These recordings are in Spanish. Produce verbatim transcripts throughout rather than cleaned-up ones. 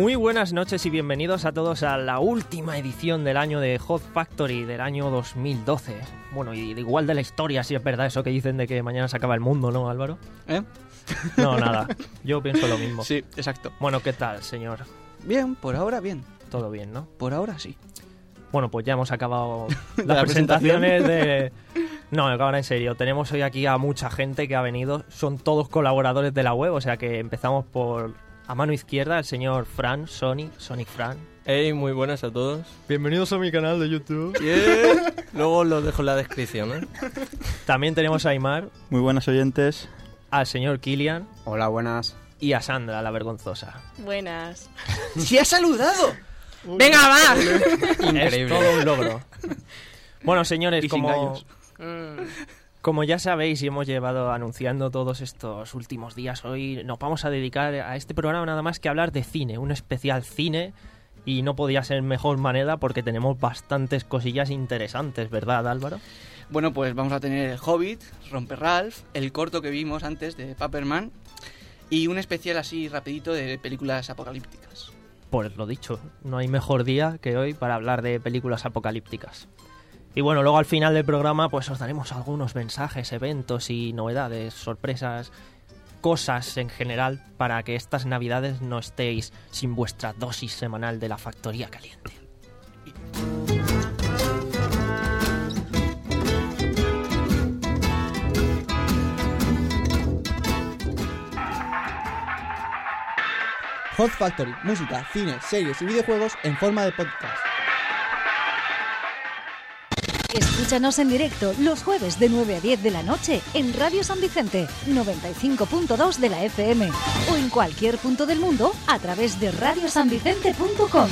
Muy buenas noches y bienvenidos a todos a la última edición del año de Hot Factory del año dos mil doce. Bueno, y igual de la historia, si es verdad eso que dicen de que mañana se acaba el mundo, ¿no, Álvaro? ¿Eh? No, nada. Yo pienso lo mismo. Sí, exacto. Bueno, ¿qué tal, señor? Bien, por ahora bien. Todo bien, ¿no? Por ahora sí. Bueno, pues ya hemos acabado las la presentaciones de... No, ahora en serio, tenemos hoy aquí a mucha gente que ha venido, son todos colaboradores de la web, o sea que empezamos por a mano izquierda el señor Fran, Sonic, Sonic Fran. Hey, muy buenas a todos. Bienvenidos a mi canal de YouTube. Yeah. Luego lo dejo en la descripción, ¿eh? También tenemos a Aymar. Muy buenas oyentes. Al señor Kilian. Hola, buenas. Y a Sandra, la vergonzosa. Buenas. ¡Sí ha saludado! ¡Venga, va! Increíble. Es todo un logro. Bueno, señores, Y sin como, gallos. como ya sabéis y hemos llevado anunciando todos estos últimos días, hoy nos vamos a dedicar a este programa nada más que hablar de cine, un especial cine, y no podía ser mejor manera porque tenemos bastantes cosillas interesantes, ¿verdad, Álvaro? Bueno, pues vamos a tener el Hobbit, Romper Ralph, el corto que vimos antes de Paperman y un especial así rapidito de películas apocalípticas. Pues lo dicho, no hay mejor día que hoy para hablar de películas apocalípticas. Y bueno, luego al final del programa pues os daremos algunos mensajes, eventos y novedades, sorpresas, cosas en general para que estas navidades no estéis sin vuestra dosis semanal de la Factoría Caliente. Hot Factory, música, cine, series y videojuegos en forma de podcast. Escúchanos en directo los jueves de nueve a diez de la noche en Radio San Vicente, noventa y cinco punto dos de la F M o en cualquier punto del mundo a través de radio san vicente punto com.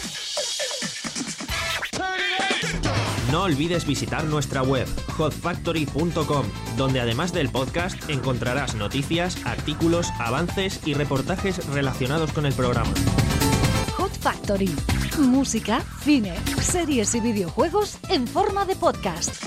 No olvides visitar nuestra web, hot factory punto com, donde además del podcast encontrarás noticias, artículos, avances y reportajes relacionados con el programa. Hot Factory, música, cine, series y videojuegos en forma de podcast.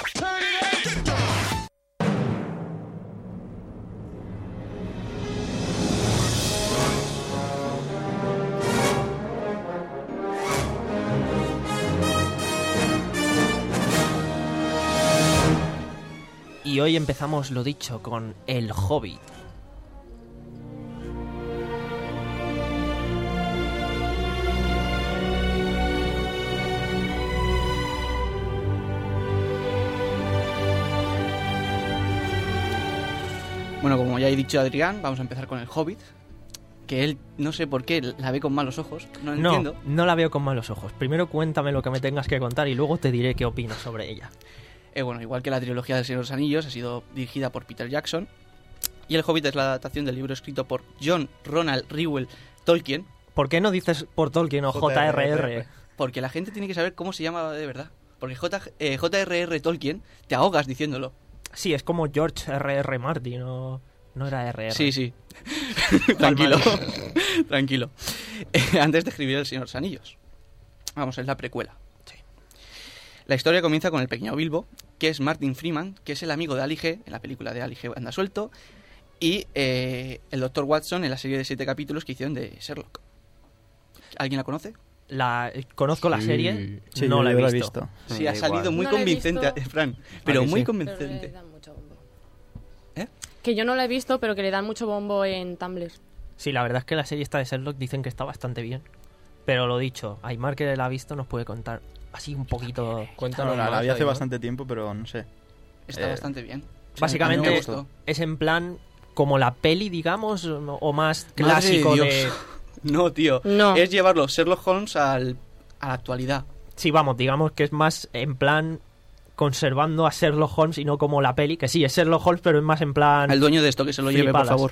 Y hoy empezamos, lo dicho, con El Hobbit. Bueno, como ya he dicho Adrián, vamos a empezar con el Hobbit, que él no sé por qué la ve con malos ojos, no No, entiendo. no la veo con malos ojos. Primero cuéntame lo que me tengas que contar y luego te diré qué opino sobre ella. Eh, bueno, igual que la trilogía del Señor de los Anillos, ha sido dirigida por Peter Jackson. Y El Hobbit es la adaptación del libro escrito por John Ronald Reuel Tolkien. ¿Por qué no dices por Tolkien o J R R? Porque la gente tiene que saber cómo se llama de verdad. Porque J, eh, J R R Tolkien te ahogas diciéndolo. Sí, es como George R R Martin, no, no era R R. Sí, sí. Tranquilo. Tranquilo. Eh, antes de escribir El Señor de los Anillos. Vamos, es la precuela. Sí. La historia comienza con el pequeño Bilbo, que es Martin Freeman, que es el amigo de Ali G, en la película de Ali G anda suelto, y eh, el doctor Watson en la serie de siete capítulos que hicieron de Sherlock. ¿Alguien la conoce? La, conozco la Sí. serie, Sí, no yo la he la visto. he visto. Sí, Me ha da salido igual. muy No la he convincente, visto. Fran, pero ¿A que muy sí? Pero le convincente. dan mucho bombo. ¿Eh? Que yo no la he visto, pero que le dan mucho bombo en Tumblr. Sí, la verdad es que la serie esta de Sherlock dicen que está bastante bien. Pero lo dicho, Aymar, que la ha visto, nos puede contar así un poquito. Cuéntanos Bueno, la más, vi hace Aymar. bastante tiempo, pero no sé. Está Eh, bastante bien. Básicamente A mí me gustó. es en plan como la peli, digamos, o o más Madre clásico de de... Dios. No, tío. No. Es llevarlo Sherlock Holmes al, a la actualidad. Sí, vamos, digamos que es más en plan conservando a Sherlock Holmes y no como la peli, que sí, es Sherlock Holmes, pero es más en plan... Al dueño de esto que se lo lleve, por flipadas. favor.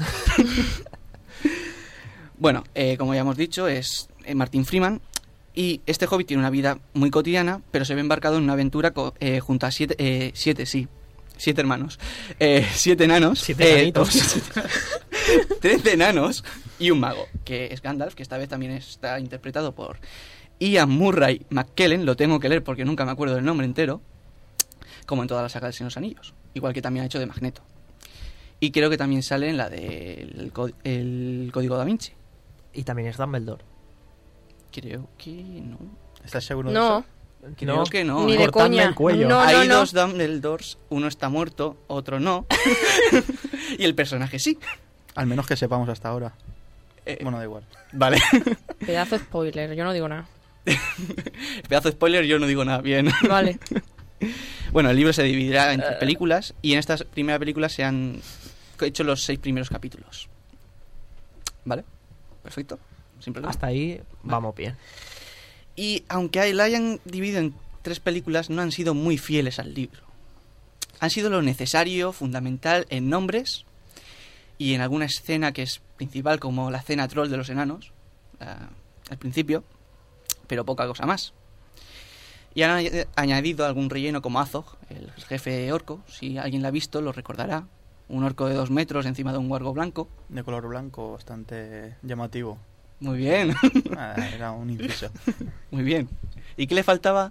Bueno, eh, como ya hemos dicho, es eh, Martin Freeman. Y este hobbit tiene una vida muy cotidiana, pero se ve embarcado en una aventura co- eh, junto a siete, eh, siete, sí, siete hermanos, eh, siete enanos, Siete eh, enanitos. trece enanos y un mago, que es Gandalf, que esta vez también está interpretado por Ian Murray McKellen, lo tengo que leer porque nunca me acuerdo del nombre entero, como en toda la saga de Señor de los Anillos, igual que también ha hecho de Magneto. Y creo que también sale en la de el, co- el Código Da Vinci. Y también es Dumbledore. Creo que no. ¿Estás seguro de No, eso? Creo No, que no. ni de cortadme coña. el cuello. No, Hay no, no. dos Dumbledores, uno está muerto, otro no. Y el personaje sí. Al menos que sepamos hasta ahora. Eh, Bueno, da igual. Vale. Pedazo de spoiler, yo no digo nada. Pedazo de spoiler, yo no digo nada bien. Vale. Bueno, el libro se dividirá entre películas y en esta primera película se han hecho los seis primeros capítulos. ¿Vale? Perfecto. Sin problema. Hasta ahí vamos bien. Y aunque ahí la hayan dividido en tres películas, no han sido muy fieles al libro. Han sido lo necesario, fundamental en nombres y en alguna escena que es principal, como la escena troll de los enanos, la- al principio, pero poca cosa más. Y han añ- añadido algún relleno como Azog, el jefe orco, si alguien la ha visto lo recordará. Un orco de dos metros encima de un guargo blanco. De color blanco, bastante llamativo. Muy bien, Ah, era un inciso. muy bien. ¿Y qué le faltaba?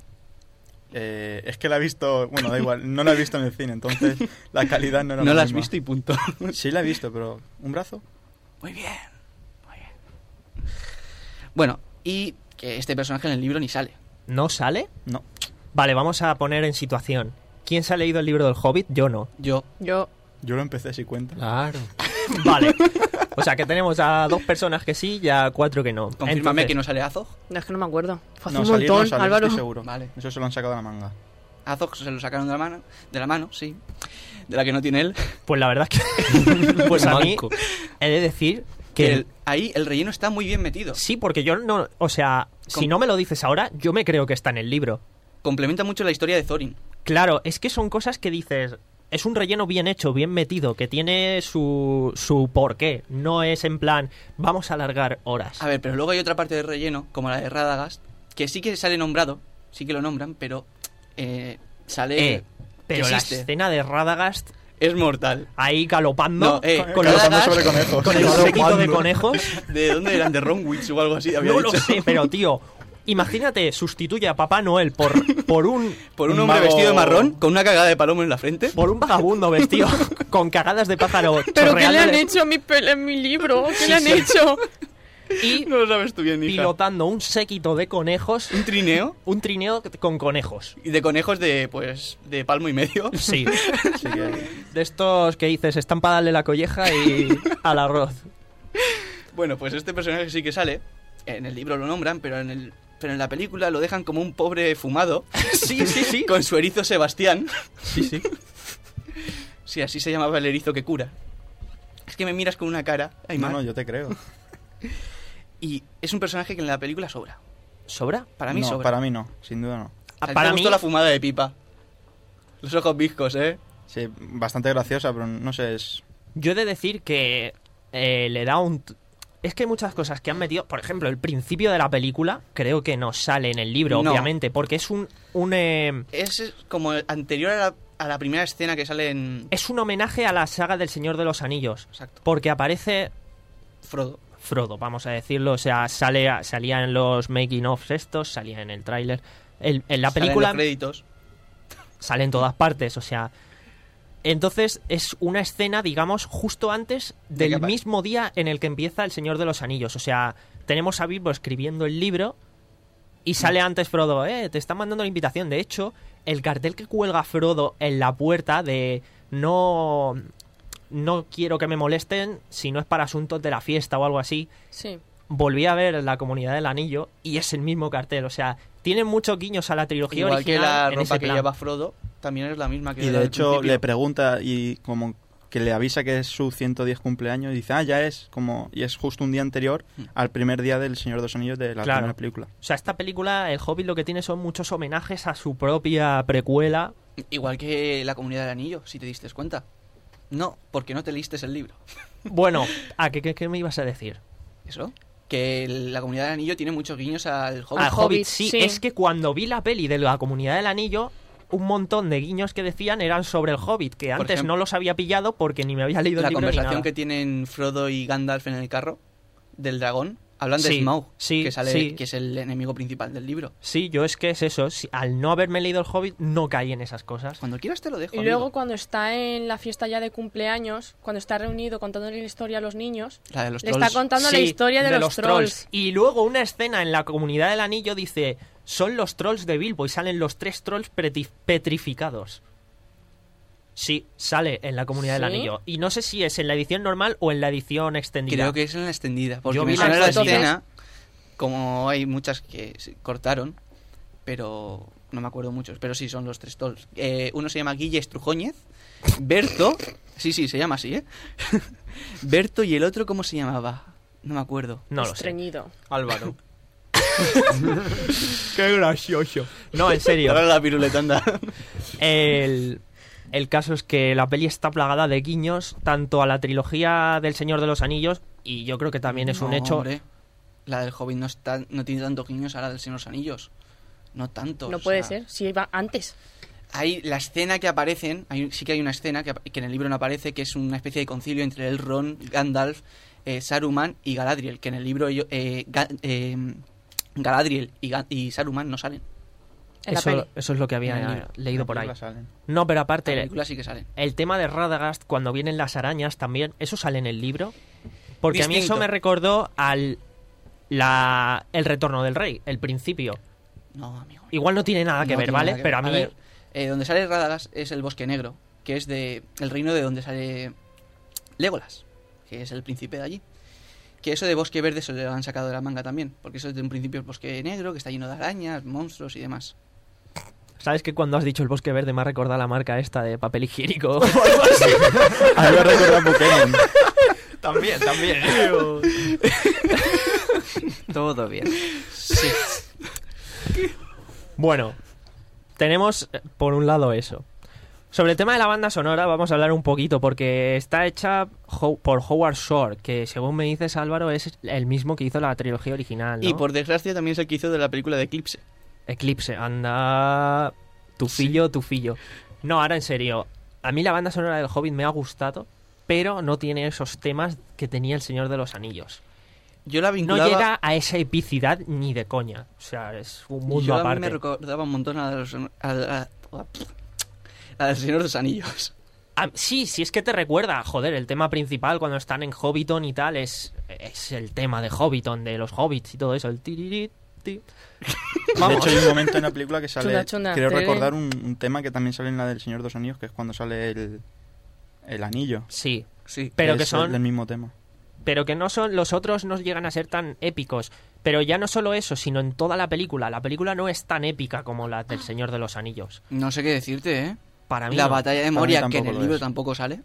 Eh, es que la he visto... Bueno, da igual. No la he visto en el cine, entonces la calidad no era No la la has misma. visto y punto. Sí la he visto, pero... ¿Un brazo? Muy bien, muy bien. Bueno, y que este personaje en el libro ni sale. ¿No sale? No. Vale, vamos a poner en situación. ¿Quién se ha leído el libro del Hobbit? Yo no. Yo, Yo, Yo lo empecé, si cuenta. Claro. Vale. O sea que tenemos a dos personas que sí y a cuatro que no. confírmame Entonces, que no sale Azog. no, es que no me acuerdo. Fue hace No, un salir montón, no sale, Álvaro. estoy seguro. Vale. Eso se lo han sacado de la manga. Azog se lo sacaron de la mano, de la mano, sí. De la que no tiene él. Pues la verdad es que... pues a mí Manco. he de decir Que que... el- ahí el relleno está muy bien metido. Sí, porque yo no... O sea, si Com- no me lo dices ahora, yo me creo que está en el libro. Complementa mucho la historia de Thorin. Claro, es que son cosas que dices... Es un relleno bien hecho, bien metido, que tiene su, su porqué. No es en plan, vamos a alargar horas. A ver, pero luego hay otra parte del relleno, como la de Radagast, que sí que sale nombrado, sí que lo nombran, pero eh, sale... Eh, pero la existe. escena de Radagast Es mortal. ahí galopando No, eh, con, los- Galopando Radagast- sobre conejos. con el séquito de conejos. ¿De dónde eran? ¿De Ronwich o algo así? Había No lo dicho. sé, pero tío, imagínate, sustituye a Papá Noel por, por un Por un Un hombre mago- vestido de marrón, con una cagada de palomo en la frente. por un vagabundo vestido con cagadas de pájaro ¿Pero qué le han chorreándole hecho a mi, pel- a mi libro? ¿Qué Sí, le han sí. hecho? y No lo sabes tú bien, hija. pilotando un séquito de conejos, Un trineo un trineo con conejos. y de conejos de, pues, de palmo y medio. Sí, Así que... de estos que dices, están para darle la colleja y al arroz. Bueno, pues este personaje sí que sale. En el libro lo nombran, pero en el pero en la película lo dejan como un pobre fumado. Sí, sí, sí. Con su erizo Sebastián. Sí, sí. Sí, así se llamaba el erizo que cura. Es que me miras con una cara, No, Aymar, no, yo te creo. y es un personaje que en la película sobra. ¿Sobra? Para mí no, sobra. para mí no, sin duda no. ¿A ti Para te mí, gustó la fumada de pipa? Los ojos viscos, ¿eh? Sí, bastante graciosa, pero no sé, es... yo he de decir que eh, le da un... t- Es que hay muchas cosas que han metido, por ejemplo, el principio de la película creo que no sale en el libro, No. obviamente, porque es un, un eh, Es como anterior a la, a la primera escena que sale en... es un homenaje a la saga del Señor de los Anillos, Exacto. porque aparece Frodo. Frodo, vamos a decirlo, o sea, sale salía en los making of estos, salía en el tráiler, El- en la Salen película los créditos. sale en todas partes, o sea, entonces es una escena, digamos, justo antes De que del apa- mismo día en el que empieza El Señor de los Anillos. O sea, tenemos a Bilbo escribiendo el libro y sale antes Frodo, eh, te están mandando la invitación. De hecho, el cartel que cuelga Frodo en la puerta de no, no quiero que me molesten si no es para asuntos de la fiesta o algo así, Sí. volví a ver La Comunidad del Anillo y es el mismo cartel. O sea, tiene muchos guiños a la trilogía Igual que original la en ropa ese que plan. lleva Frodo, también es la misma que Y la de del hecho principio. le pregunta y como que le avisa que es su ciento diez cumpleaños y dice, ah, ya es, como y es justo un día anterior al primer día del Señor de los Anillos de la Claro. primera película. O sea, esta película, El Hobbit, lo que tiene son muchos homenajes a su propia precuela. Igual que la Comunidad del Anillo, si te diste cuenta. No, porque no te leíste el libro. Bueno, ¿a qué, qué, qué me ibas a decir? ¿Eso? Que el- la Comunidad del Anillo tiene muchos guiños al Hobbit. Al Hobbit, Hobbit, sí, sí. Es que cuando vi la peli de la Comunidad del Anillo, un montón de guiños que decían eran sobre el Hobbit, que Por antes ejemplo, no los había pillado porque ni me había leído La el libro ni conversación nada. que tienen Frodo y Gandalf en el carro del dragón Hablan de Sí, Smaug, sí, que, sale, sí. que es el enemigo principal del libro. Sí, yo es que es eso. Si- al no haberme leído el Hobbit, no caí en esas cosas. Cuando quieras te lo dejo. Y amigo. luego cuando está en la fiesta ya de cumpleaños, cuando está reunido contándole la historia a los niños, La de los le trolls. está contando la Sí, historia de, los, trolls. Y luego una escena en la comunidad del anillo dice, son los trolls de Bilbo y salen los tres trolls preti- petrificados. Sí, sale en la comunidad del ¿Sí? anillo. Y no sé si es en la edición normal o en la edición extendida. Creo que es en la extendida. Porque Yo me vi suena la la extendida. escena, como hay muchas que se cortaron, pero no me acuerdo muchos. Pero sí, son los tres trolls. Eh, uno se llama Guille Estrujóñez, Berto, sí, sí, se llama así, ¿eh? Berto, y el otro, ¿cómo se llamaba? No me acuerdo. No lo sé. Estreñido. Álvaro. Qué gracioso. No, en serio. Ahora la piruleta anda. El, el caso es que la peli está plagada de guiños tanto a la trilogía del Señor de los Anillos y yo creo que también es un No, hecho. hombre. La del Hobbit no, está, no tiene tantos guiños a la del Señor de los Anillos. No tanto. No puede ser, si iba antes. Hay la escena que aparecen, hay, sí que hay una escena que, que en el libro no aparece, que es una especie de concilio entre el Ron, Gandalf, eh, Saruman y Galadriel, que en el libro ello- eh, Ga- eh, Galadriel y, Ga- y Saruman no salen. En la peli. Eso, eso es lo que En el había libro. leído por ahí. Películas salen. No, pero En la aparte, película sí que salen. el tema de Radagast, cuando vienen las arañas también, ¿eso sale en el libro? Porque a mí eso Distinto. me recordó al la, el retorno del rey, el principio. No, amigo. Igual no tiene nada que No ver, tiene ¿vale? nada que Pero a ver. mí... ver, eh, donde sale Radagast es el Bosque Negro, que es de el reino de donde sale Legolas, que es el príncipe de allí. Que eso de Bosque Verde se lo han sacado de la manga también, porque eso es de un principio el Bosque Negro, que está lleno de arañas, monstruos y demás. ¿Sabes que cuando has dicho el bosque verde me ha recordado la marca esta de papel higiénico? A mí me recuerda a Pokémon. También, también. Todo bien. Sí. Bueno, tenemos eh, por un lado eso. Sobre el tema de la banda sonora vamos a hablar un poquito porque está hecha Ho- por Howard Shore, que según me dices Álvaro es el mismo que hizo la trilogía original, ¿no? Y por desgracia también es el que hizo de la película de Eclipse. Eclipse, anda... Tu fillo, tu fillo. No, ahora en serio. A mí la banda sonora del Hobbit me ha gustado, pero no tiene esos temas que tenía El Señor de los Anillos. Yo la No vinculaba... llega a esa epicidad ni de coña. O sea, es un mundo yo a mí aparte. me recordaba un montón a, los, a, a- a del Señor de los Anillos. Ah, sí, sí es que te recuerda, joder, el tema principal cuando están en Hobbiton y tal es, es el tema de Hobbiton, de los hobbits y todo eso, el tiririt, ti. De hecho, hay un momento en la película que sale. Chunda, chunda, Quiero tere. recordar un, un tema que también sale en la del Señor de los Anillos, que es cuando sale el, el anillo. Sí, Sí. pero que que es son el mismo tema. pero que no son los otros no llegan a ser tan épicos, pero ya no solo eso, sino en toda la película, la película no es tan épica como la del Señor de los Anillos. No sé qué decirte, ¿eh? Para mí La no. batalla de Para mí Moria, que en tampoco el lo libro es. tampoco sale,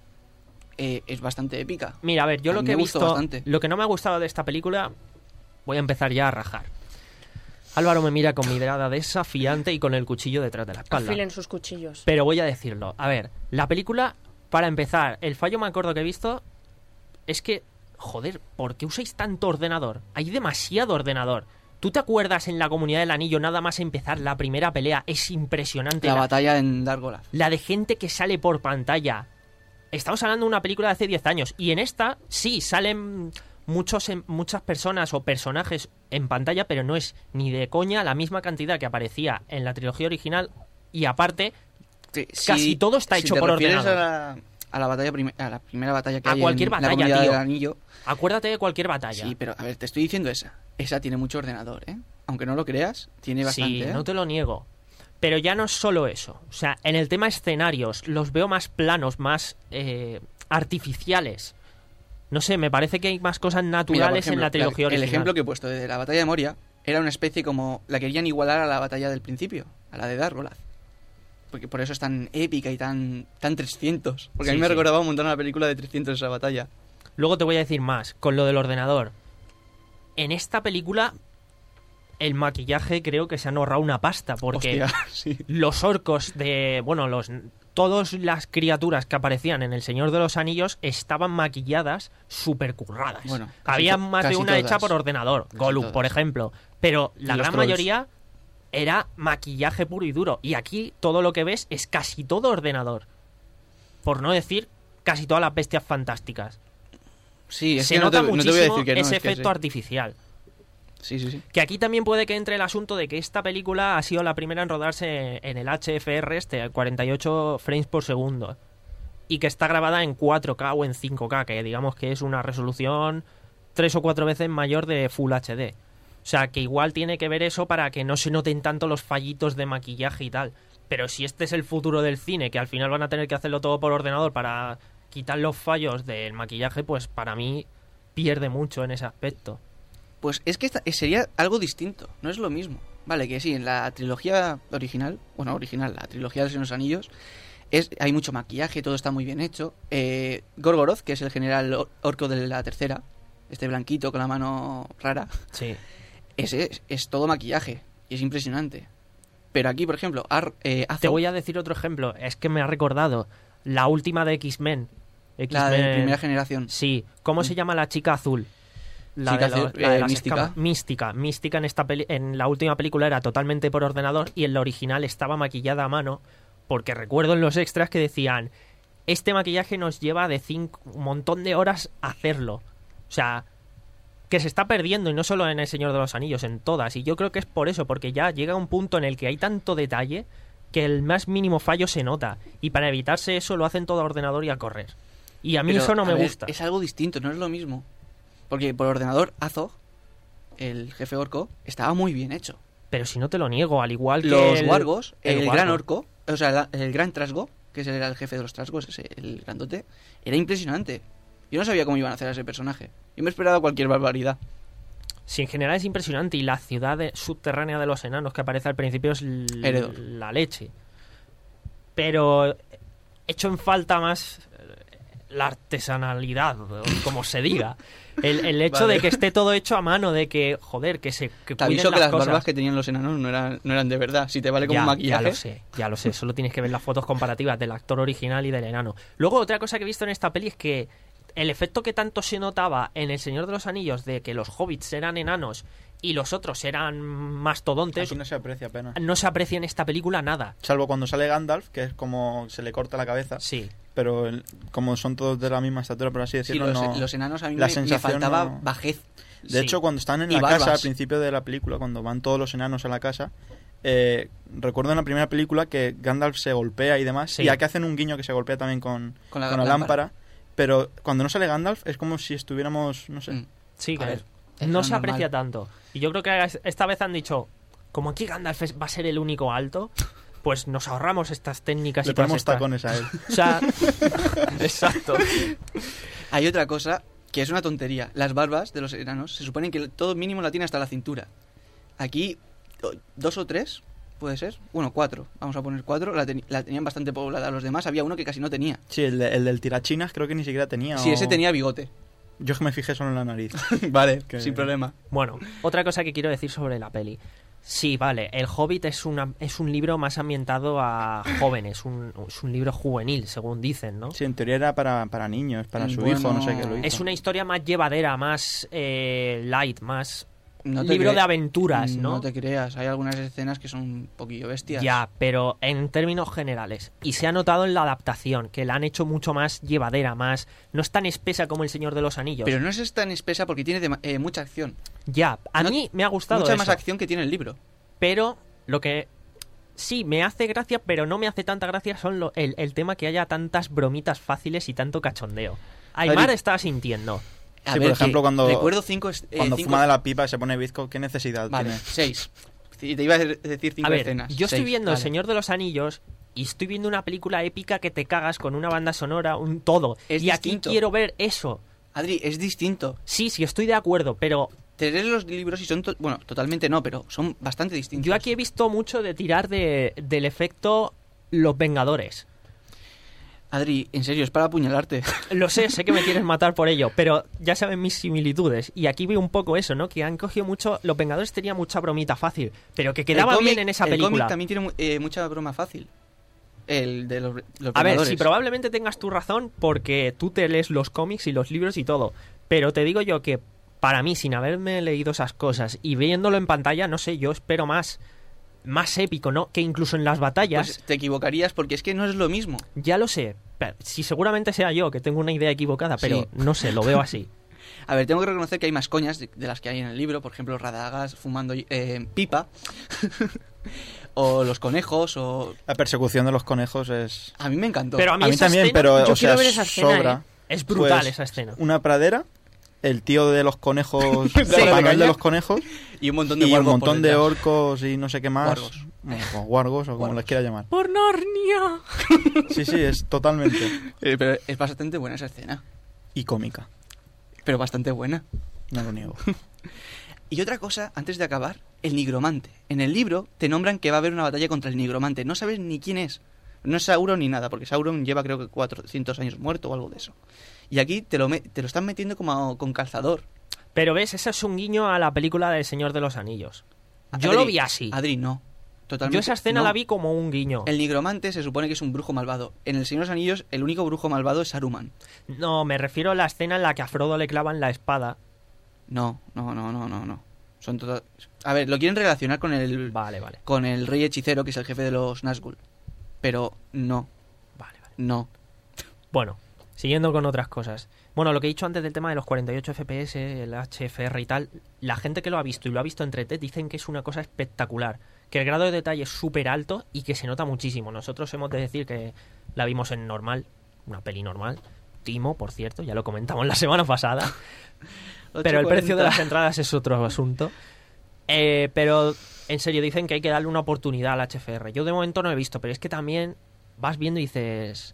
eh, es bastante épica. Mira, a ver, yo A lo mí que he me gustó visto, bastante. lo que no me ha gustado de esta película, voy a empezar ya a rajar. Álvaro me mira con mirada desafiante y con el cuchillo detrás de la espalda. Afilen sus cuchillos. Pero voy a decirlo. A ver, la película, para empezar, el fallo más gordo que he visto es que, joder, ¿por qué usáis tanto ordenador? Hay demasiado ordenador. ¿Tú te acuerdas en la Comunidad del Anillo, nada más empezar la primera pelea? Es impresionante. La La, batalla en Dargolaf. la de gente que sale por pantalla. Estamos hablando de una película de hace diez años. Y en esta, sí, salen muchos, em- muchas personas o personajes en pantalla, pero no es ni de coña la misma cantidad que aparecía en la trilogía original. Y aparte, Sí, Casi si- todo está si hecho te por refieres ordenador. A la, a la batalla prime- a la primera batalla que A hay cualquier en batalla, la Comunidad tío. del Anillo. acuérdate de cualquier batalla. Sí, pero a ver, te estoy diciendo esa. Esa tiene mucho ordenador, ¿eh? Aunque no lo creas, tiene bastante, Sí, ¿eh? no te lo niego. Pero ya no es solo eso. O sea, en el tema escenarios, los veo más planos, más eh, artificiales. No sé, me parece que hay más cosas Mira, por naturales en ejemplo, la trilogía el original. ejemplo que he puesto de la batalla de Moria era una especie como... La querían igualar a la batalla del principio, a la de Dargolaz. Porque por eso es tan épica y tan, tan trescientos. Porque a Sí, mí me sí. recordaba un montón a la película de trescientos esa batalla. Luego te voy a decir más, con lo del ordenador. En esta película, el maquillaje creo que se han ahorrado una pasta, porque Hostia, sí. los orcos de... Bueno, los todas las criaturas que aparecían en El Señor de los Anillos estaban maquilladas súper curradas. Bueno, casi Había to- más de casi una todas. hecha por ordenador. Casi Gollum, todas. por ejemplo. Pero la Y los gran trolls. mayoría era maquillaje puro y duro. Y aquí todo lo que ves es casi todo ordenador. Por no decir casi todas las bestias fantásticas. Sí, es se que no nota te, no te muchísimo voy a decir que no. ese es que efecto sí. artificial. Sí, sí, sí. Que aquí también puede que entre el asunto de que esta película ha sido la primera en rodarse en el H F R, este, cuarenta y ocho frames por segundo. Y que está grabada en cuatro K o en cinco K, que digamos que es una resolución tres o cuatro veces mayor de Full H D. O sea, que igual tiene que ver eso para que no se noten tanto los fallitos de maquillaje y tal. Pero si este es el futuro del cine, que al final van a tener que hacerlo todo por ordenador para quitar los fallos del maquillaje, pues para mí pierde mucho en ese aspecto. Pues es que esta- sería algo distinto, no es lo mismo. Vale, que sí, en la trilogía original, bueno, original, la trilogía de los Señor de los Anillos, es, hay mucho maquillaje, todo está muy bien hecho. Eh, Gorgoroth, que es el general or- orco de la tercera, este blanquito con la mano rara, Sí. ese es, es todo maquillaje y es impresionante. Pero aquí, por ejemplo, Ar, eh, Te Azog, voy a decir otro ejemplo. Es que me ha recordado la última de X-Men. la de primera generación. Sí. ¿Cómo se llama la chica azul? La Chica de, lo- azul, la de eh, las Mística. escamas. Mística. Mística en esta peli- en la última película era totalmente por ordenador y en la original estaba maquillada a mano, porque recuerdo en los extras que decían, este maquillaje nos lleva de cinco, un montón de horas hacerlo. O sea, que se está perdiendo, y no solo en El Señor de los Anillos, en todas. Y yo creo que es por eso, porque ya llega un punto en el que hay tanto detalle que el más mínimo fallo se nota. Y para evitarse eso lo hacen todo a ordenador y a correr. Y a mí Pero, eso no me a ver, gusta. Es algo distinto, no es lo mismo. Porque por ordenador, Azog, el jefe orco, estaba muy bien hecho. Pero si no te lo niego, al igual que Los el- wargos, el, el gran wargo. orco, o sea, la- el gran trasgo, que es el, el jefe de los trasgos, ese, el grandote, era impresionante. Yo no sabía cómo iban a hacer a ese personaje. Yo me esperaba cualquier barbaridad. Sí, en general es impresionante. Y la ciudad de- subterránea de los enanos que aparece al principio es l- Eredor. la leche. Pero echo en falta más eh, la artesanalidad, o como se diga. El, el hecho Vale. de que esté todo hecho a mano, de que, joder, que se que Te cuiden aviso que las cosas. barbas que tenían los enanos no eran, no eran de verdad. Si te vale como ya, maquillaje. ya lo sé, ya lo sé. Solo tienes que ver las fotos comparativas del actor original y del enano. Luego, otra cosa que he visto en esta peli es que el efecto que tanto se notaba en El Señor de los Anillos de que los hobbits eran enanos y los otros eran mastodontes, Aquí no se aprecia apenas. no se aprecia en esta película nada. Salvo cuando sale Gandalf, que es como se le corta la cabeza. Sí. Pero el- como son todos de la misma estatura, por así Sí, decirlo, los, no... los enanos a mí la me, me sensación faltaba no- bajez. De Sí. hecho, cuando están en Y la barbas. casa al principio de la película, cuando van todos los enanos a la casa, eh, recuerdo en la primera película que Gandalf se golpea y demás, Sí. y aquí hacen un guiño que se golpea también con, Con la con la lámpara. lámpara, pero cuando no sale Gandalf es como si estuviéramos, no sé... Mm. Sí, A que ver, es no lo se normal. aprecia tanto. Y yo creo que esta vez han dicho, como aquí Gandalf es- va a ser el único alto, pues nos ahorramos estas técnicas Le y todas ponemos estas- tacones a él. O sea, exacto. Hay otra cosa que es una tontería. Las barbas de los enanos se supone que todo mínimo la tiene hasta la cintura. Aquí, o- dos o tres, puede ser. Bueno, cuatro. Vamos a poner cuatro. La, teni- la tenían bastante poblada. Los demás había uno que casi no tenía. Sí, el, de- el del tirachinas creo que ni siquiera tenía. Sí, o- ese tenía bigote. Yo es que me fijé solo en la nariz. Vale, Que- sin problema. Bueno, otra cosa que quiero decir sobre la peli. Sí, vale, El Hobbit es, una, es un libro más ambientado a jóvenes, un, es un libro juvenil, según dicen, ¿no? Sí, en teoría era para, para niños, para su Bueno, hijo, no sé qué lo hizo. Es una historia más llevadera, más eh, light, más No te libro cre- de aventuras, ¿no? No te creas. Hay algunas escenas que son un poquillo bestias. Ya, pero en términos generales. Y se ha notado en la adaptación, que la han hecho mucho más llevadera, más... No es tan espesa como El Señor de los Anillos. Pero no es tan espesa porque tiene dema- eh, mucha acción. Ya, a No- mí me ha gustado Mucha eso. más acción que tiene el libro. Pero lo que sí me hace gracia, pero no me hace tanta gracia, son lo- el, el tema que haya tantas bromitas fáciles y tanto cachondeo. Aymar Adri- está sintiendo. A Sí, ver, por ejemplo, que cuando- Recuerdo cinco... es- eh, Cuando cinco- fuma de la pipa y se pone bizco, ¿qué necesidad Vale, tiene? seis. Y te iba a de- decir cinco A ver, escenas. yo estoy Seis, viendo El vale. Señor de los Anillos y estoy viendo una película épica que te cagas con una banda sonora, un todo. Es y aquí distinto. quiero ver eso. Adri, es distinto. Sí, sí, estoy de acuerdo, pero Te lees los libros y son... to- Bueno, totalmente no, pero son bastante distintos. yo aquí he visto mucho de tirar de, del efecto Los Vengadores. Adri, en serio, es para apuñalarte. Lo sé, sé que me quieres matar por ello, pero ya saben mis similitudes. Y aquí veo un poco eso, ¿no? Que han cogido mucho... Los Vengadores tenía mucha bromita fácil, pero que quedaba El cómic- bien en esa El película. cómic también tiene mu- eh, mucha broma fácil. El de los, los A ver, Vengadores. sí, probablemente tengas tu razón porque tú te lees los cómics y los libros y todo. Pero te digo yo que para mí, sin haberme leído esas cosas y viéndolo en pantalla, no sé, yo espero más, más épico, ¿no? Que incluso en las batallas, Pues te equivocarías porque es que no es lo mismo. ya lo sé. Pero, si seguramente sea yo que tengo una idea equivocada, pero Sí. no sé, lo veo así. A ver, tengo que reconocer que hay más coñas de, de las que hay en el libro. Por ejemplo, Radagast fumando eh, pipa. O los conejos, o... La persecución de los conejos es... A mí me encantó. Pero a mí, A mí esa también, escena, pero yo o sea, quiero ver esa escena, sobra. es brutal Pues, esa escena. Una pradera, el tío de los conejos, Sí. Papá Noel Caña. de los conejos, Y un montón de y un guargos por montón de detrás. orcos y no sé qué más. Guargos. Bueno, pues guargos o como Guargos. les quiera llamar. ¡Por Narnia! Sí, sí, es totalmente. Eh, pero es bastante buena esa escena. Y cómica, Pero bastante buena. no lo niego. Y otra cosa, antes de acabar, el nigromante. En el libro te nombran que va a haber una batalla contra el nigromante. No sabes ni quién es. No es Sauron ni nada, porque Sauron lleva creo que cuatrocientos años muerto o algo de eso. Y aquí te lo, me- te lo están metiendo como con calzador. Pero ves, ese es un guiño a la película del Señor de los Anillos. Yo Adri- lo vi así. Adri, no. Totalmente. Yo esa escena no. la vi como un guiño. El nigromante se supone que es un brujo malvado. En el Señor de los Anillos, el único brujo malvado es Saruman. No, me refiero a la escena en la que a Frodo le clavan la espada. No, no, no, no, no, no. Son total... A ver, lo quieren relacionar con el Vale, vale. con el rey hechicero, que es el jefe de los Nazgûl. Pero no, Vale, vale. no. Bueno, siguiendo con otras cosas. Bueno, lo que he dicho antes del tema de los cuarenta y ocho F P S, el H F R y tal, la gente que lo ha visto y lo ha visto entre T dicen que es una cosa espectacular, que el grado de detalle es súper alto y que se nota muchísimo. Nosotros hemos de decir que la vimos en normal, una peli normal. Timo, por cierto, ya lo comentamos la semana pasada. Pero el precio de las entradas es otro asunto. Eh, pero, en serio, dicen que hay que darle una oportunidad al H F R. Yo de momento no he visto, pero es que también vas viendo y dices...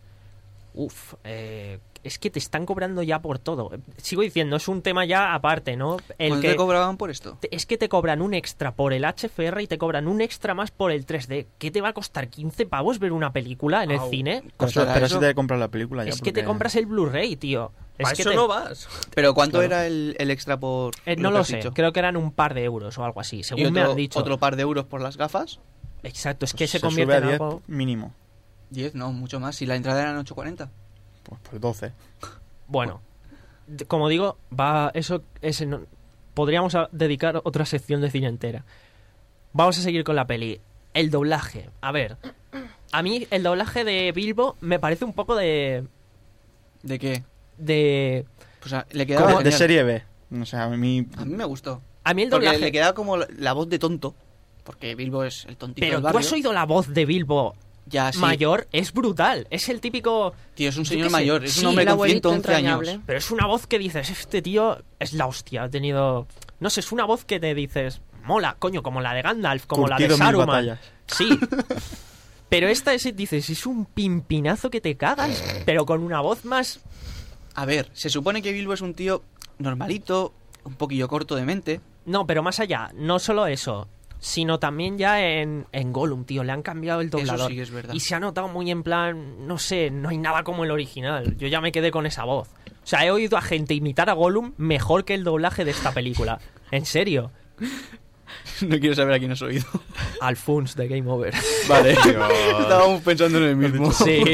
Uf, eh, es que te están cobrando ya por todo. Sigo diciendo, es un tema ya aparte, ¿no? El ¿Cuánto que te cobraban por esto? te- es que te cobran un extra por el H F R y te cobran un extra más por el tres D. ¿Qué te va a costar? ¿quince pavos ver una película en el Au. cine? Pero, eso, ¿Costará pero eso? eso te compras la película ya. Es que te porque- compras el Blu-ray, tío. Es Para que eso te- no vas. Pero ¿cuánto Claro. era el, el extra por Eh, no que lo has sé, dicho? creo que eran un par de euros o algo así, ¿Y según me otro, han dicho. otro par de euros por las gafas? Exacto, es que pues se, se convierte sube a en diez algo... mínimo. diez, no, mucho más. Si la entrada eran ocho cuarenta. Pues, pues doce. Bueno, d- como digo, va eso es no- podríamos a- dedicar otra sección de cine entera. Vamos a seguir con la peli. El doblaje. A ver, a mí el doblaje de Bilbo me parece un poco de... ¿De qué? de... Pues a- le quedaba Como de genial. serie B. O sea, a mí... A mí me gustó. A mí el Porque doblaje... le quedaba como la, la voz de tonto. Porque Bilbo es el tontito Pero del tú barrio. has oído la voz de Bilbo Ya, sí. mayor, es brutal. Es el típico... Tío, es un Yo señor qué sé, mayor. Es sí, un hombre el con abuelito ciento once años. entrañable. Pero es una voz que dices, este tío es la hostia, ha tenido... No sé, es una voz que te dices, mola, coño, como la de Gandalf, como la de curtido mil Saruman. batallas. Sí. Pero esta es, dices, es un pimpinazo que te cagas, pero con una voz más... A ver, se supone que Bilbo es un tío normalito, un poquillo corto de mente. No, pero más allá, no solo eso, sino también ya en, en Gollum, tío, le han cambiado el doblador. sí es verdad. Y se ha notado muy en plan, no sé, no hay nada como el original. Yo ya me quedé con esa voz. O sea, he oído a gente imitar a Gollum mejor que el doblaje de esta película. En serio. No quiero saber a quién has oído. Alphonse de Game Over. Vale. Estábamos pensando en el mismo. Sí.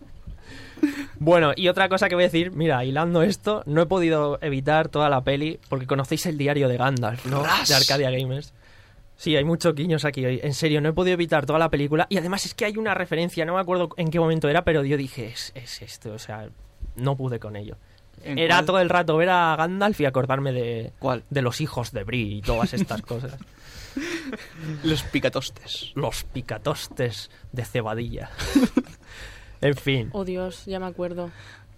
Bueno, y otra cosa que voy a decir, mira, hilando esto, no he podido evitar toda la peli porque conocéis el diario de Gandalf, ¿no? ¡Ras! De Arcadia Gamers. Sí, hay muchos guiños aquí hoy. En serio, no he podido evitar toda la película. Y además es que hay una referencia, no me acuerdo en qué momento era, pero yo dije, es, es esto, o sea, no pude con ello. ¿En Era cuál? todo el rato ver a Gandalf y acordarme de, ¿Cuál? de los hijos de Bree y todas estas cosas. Los picatostes. Los picatostes de cebadilla. En fin. Oh Dios, ya me acuerdo.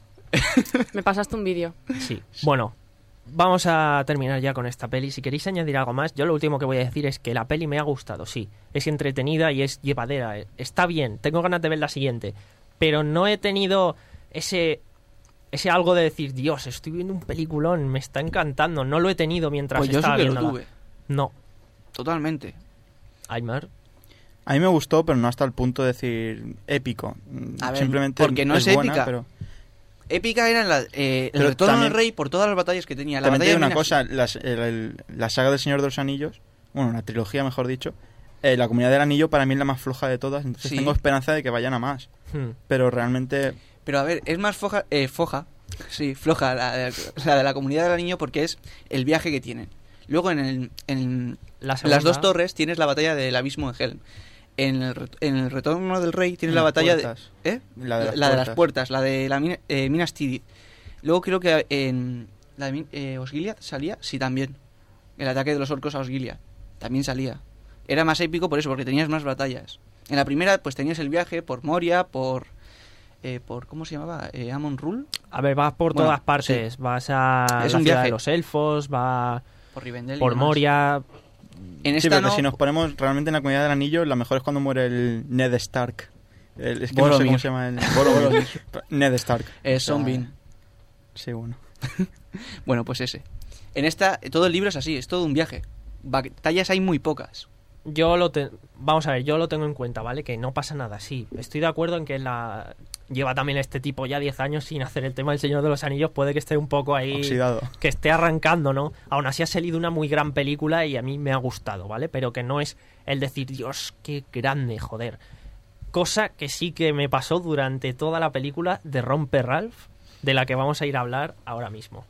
Me pasaste un vídeo. Sí. Bueno, vamos a terminar ya con esta peli. Si queréis añadir algo más, yo lo último que voy a decir es que la peli me ha gustado, sí. Es entretenida y es llevadera. Está bien, tengo ganas de ver la siguiente. Pero no he tenido ese ese algo de decir, Dios, estoy viendo un peliculón, me está encantando. No lo he tenido mientras Pues yo sí estaba que lo viéndola. tuve. No. Totalmente. Aymar. A mí me gustó, pero no hasta el punto de decir épico. A ver, Simplemente porque no es buena, épica. pero Épica era la, eh, el Pero retorno también- del rey por todas las batallas que tenía. La también te batalla digo de una Minas- cosa, las- el- el- la saga del Señor de los Anillos, bueno, la trilogía mejor dicho, eh, la Comunidad del Anillo para mí es la más floja de todas, entonces Sí. tengo esperanza de que vayan a más. Hmm. Pero realmente Pero a ver, es más foja, eh, foja, sí, floja la, de- o sea, de la comunidad del anillo porque es el viaje que tienen. Luego en, el, en La las segunda- dos torres tienes la batalla del abismo de Helm. En el, ret- en el retorno del rey tienes la Las batalla puertas. de... ¿Eh? La de las las puertas. puertas, la de la mina- eh, Minas Tirith. Luego creo que en la de, eh, Osgiliath salía, sí, también. El ataque de los orcos a Osgiliath también salía. Era más épico por eso, porque tenías más batallas. En la primera, pues tenías el viaje por Moria, por... Eh, por ¿cómo se llamaba? Eh, Amon Rule. A ver, vas por Bueno, todas partes. sí. Vas a Es la un ciudad viaje. de los elfos, va Por Rivendell y por demás. Moria. En Sí, esta pero que no... si nos ponemos realmente en la comunidad del anillo, la mejor es cuando muere el Ned Stark. El, es que no sé Boromir. cómo se llama el... Boromir. Ned Stark. Eh, O sea, Songbin. Sí, bueno. Bueno, pues ese. En esta, todo el libro es así, es todo un viaje. Batallas hay muy pocas. Yo lo te... Vamos a ver, yo lo tengo en cuenta, ¿vale? Que no pasa nada así. Estoy de acuerdo en que la... lleva también este tipo ya diez años sin hacer el tema del Señor de los Anillos. Puede que esté un poco ahí... Oxidado. Que esté arrancando, ¿no? Aún así ha salido una muy gran película y a mí me ha gustado, ¿vale? Pero que no es el decir, Dios, qué grande, joder. Cosa que sí que me pasó durante toda la película de Romper Ralph, de la que vamos a ir a hablar ahora mismo.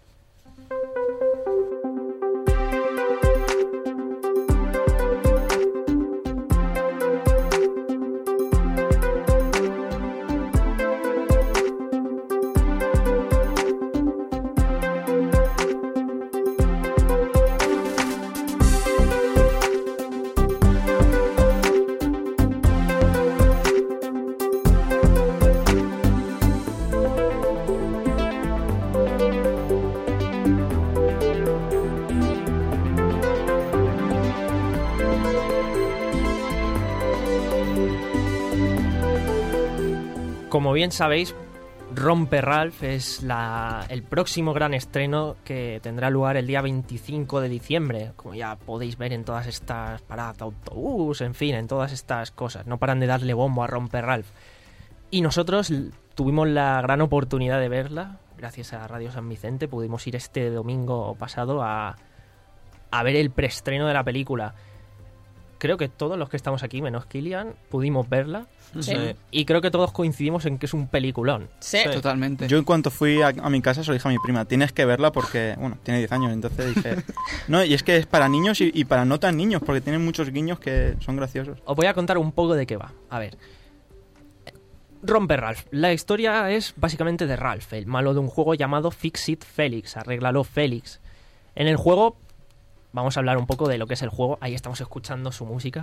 Como bien sabéis, Romper Ralph es la, el próximo gran estreno que tendrá lugar el día veinticinco de diciembre. Como ya podéis ver en todas estas paradas de autobús, en fin, en todas estas cosas. No paran de darle bombo a Romper Ralph. Y nosotros l- tuvimos la gran oportunidad de verla, gracias a Radio San Vicente. Pudimos ir este domingo pasado a, a ver el preestreno de la película. Creo que todos los que estamos aquí, menos Kilian, pudimos verla. Sí. Y creo que todos coincidimos en que es un peliculón. Sí. Sí. Totalmente. Yo en cuanto fui a, a mi casa se lo dije a mi prima, tienes que verla porque, bueno, tiene diez años, entonces dije... No, y es que es para niños y, y para no tan niños, porque tiene muchos guiños que son graciosos. Os voy a contar un poco de qué va. A ver. Romper Ralph. La historia es básicamente de Ralph, el malo de un juego llamado Fix It Felix. Arréglalo Félix. En el juego... Vamos a hablar un poco de lo que es el juego. Ahí estamos escuchando su música.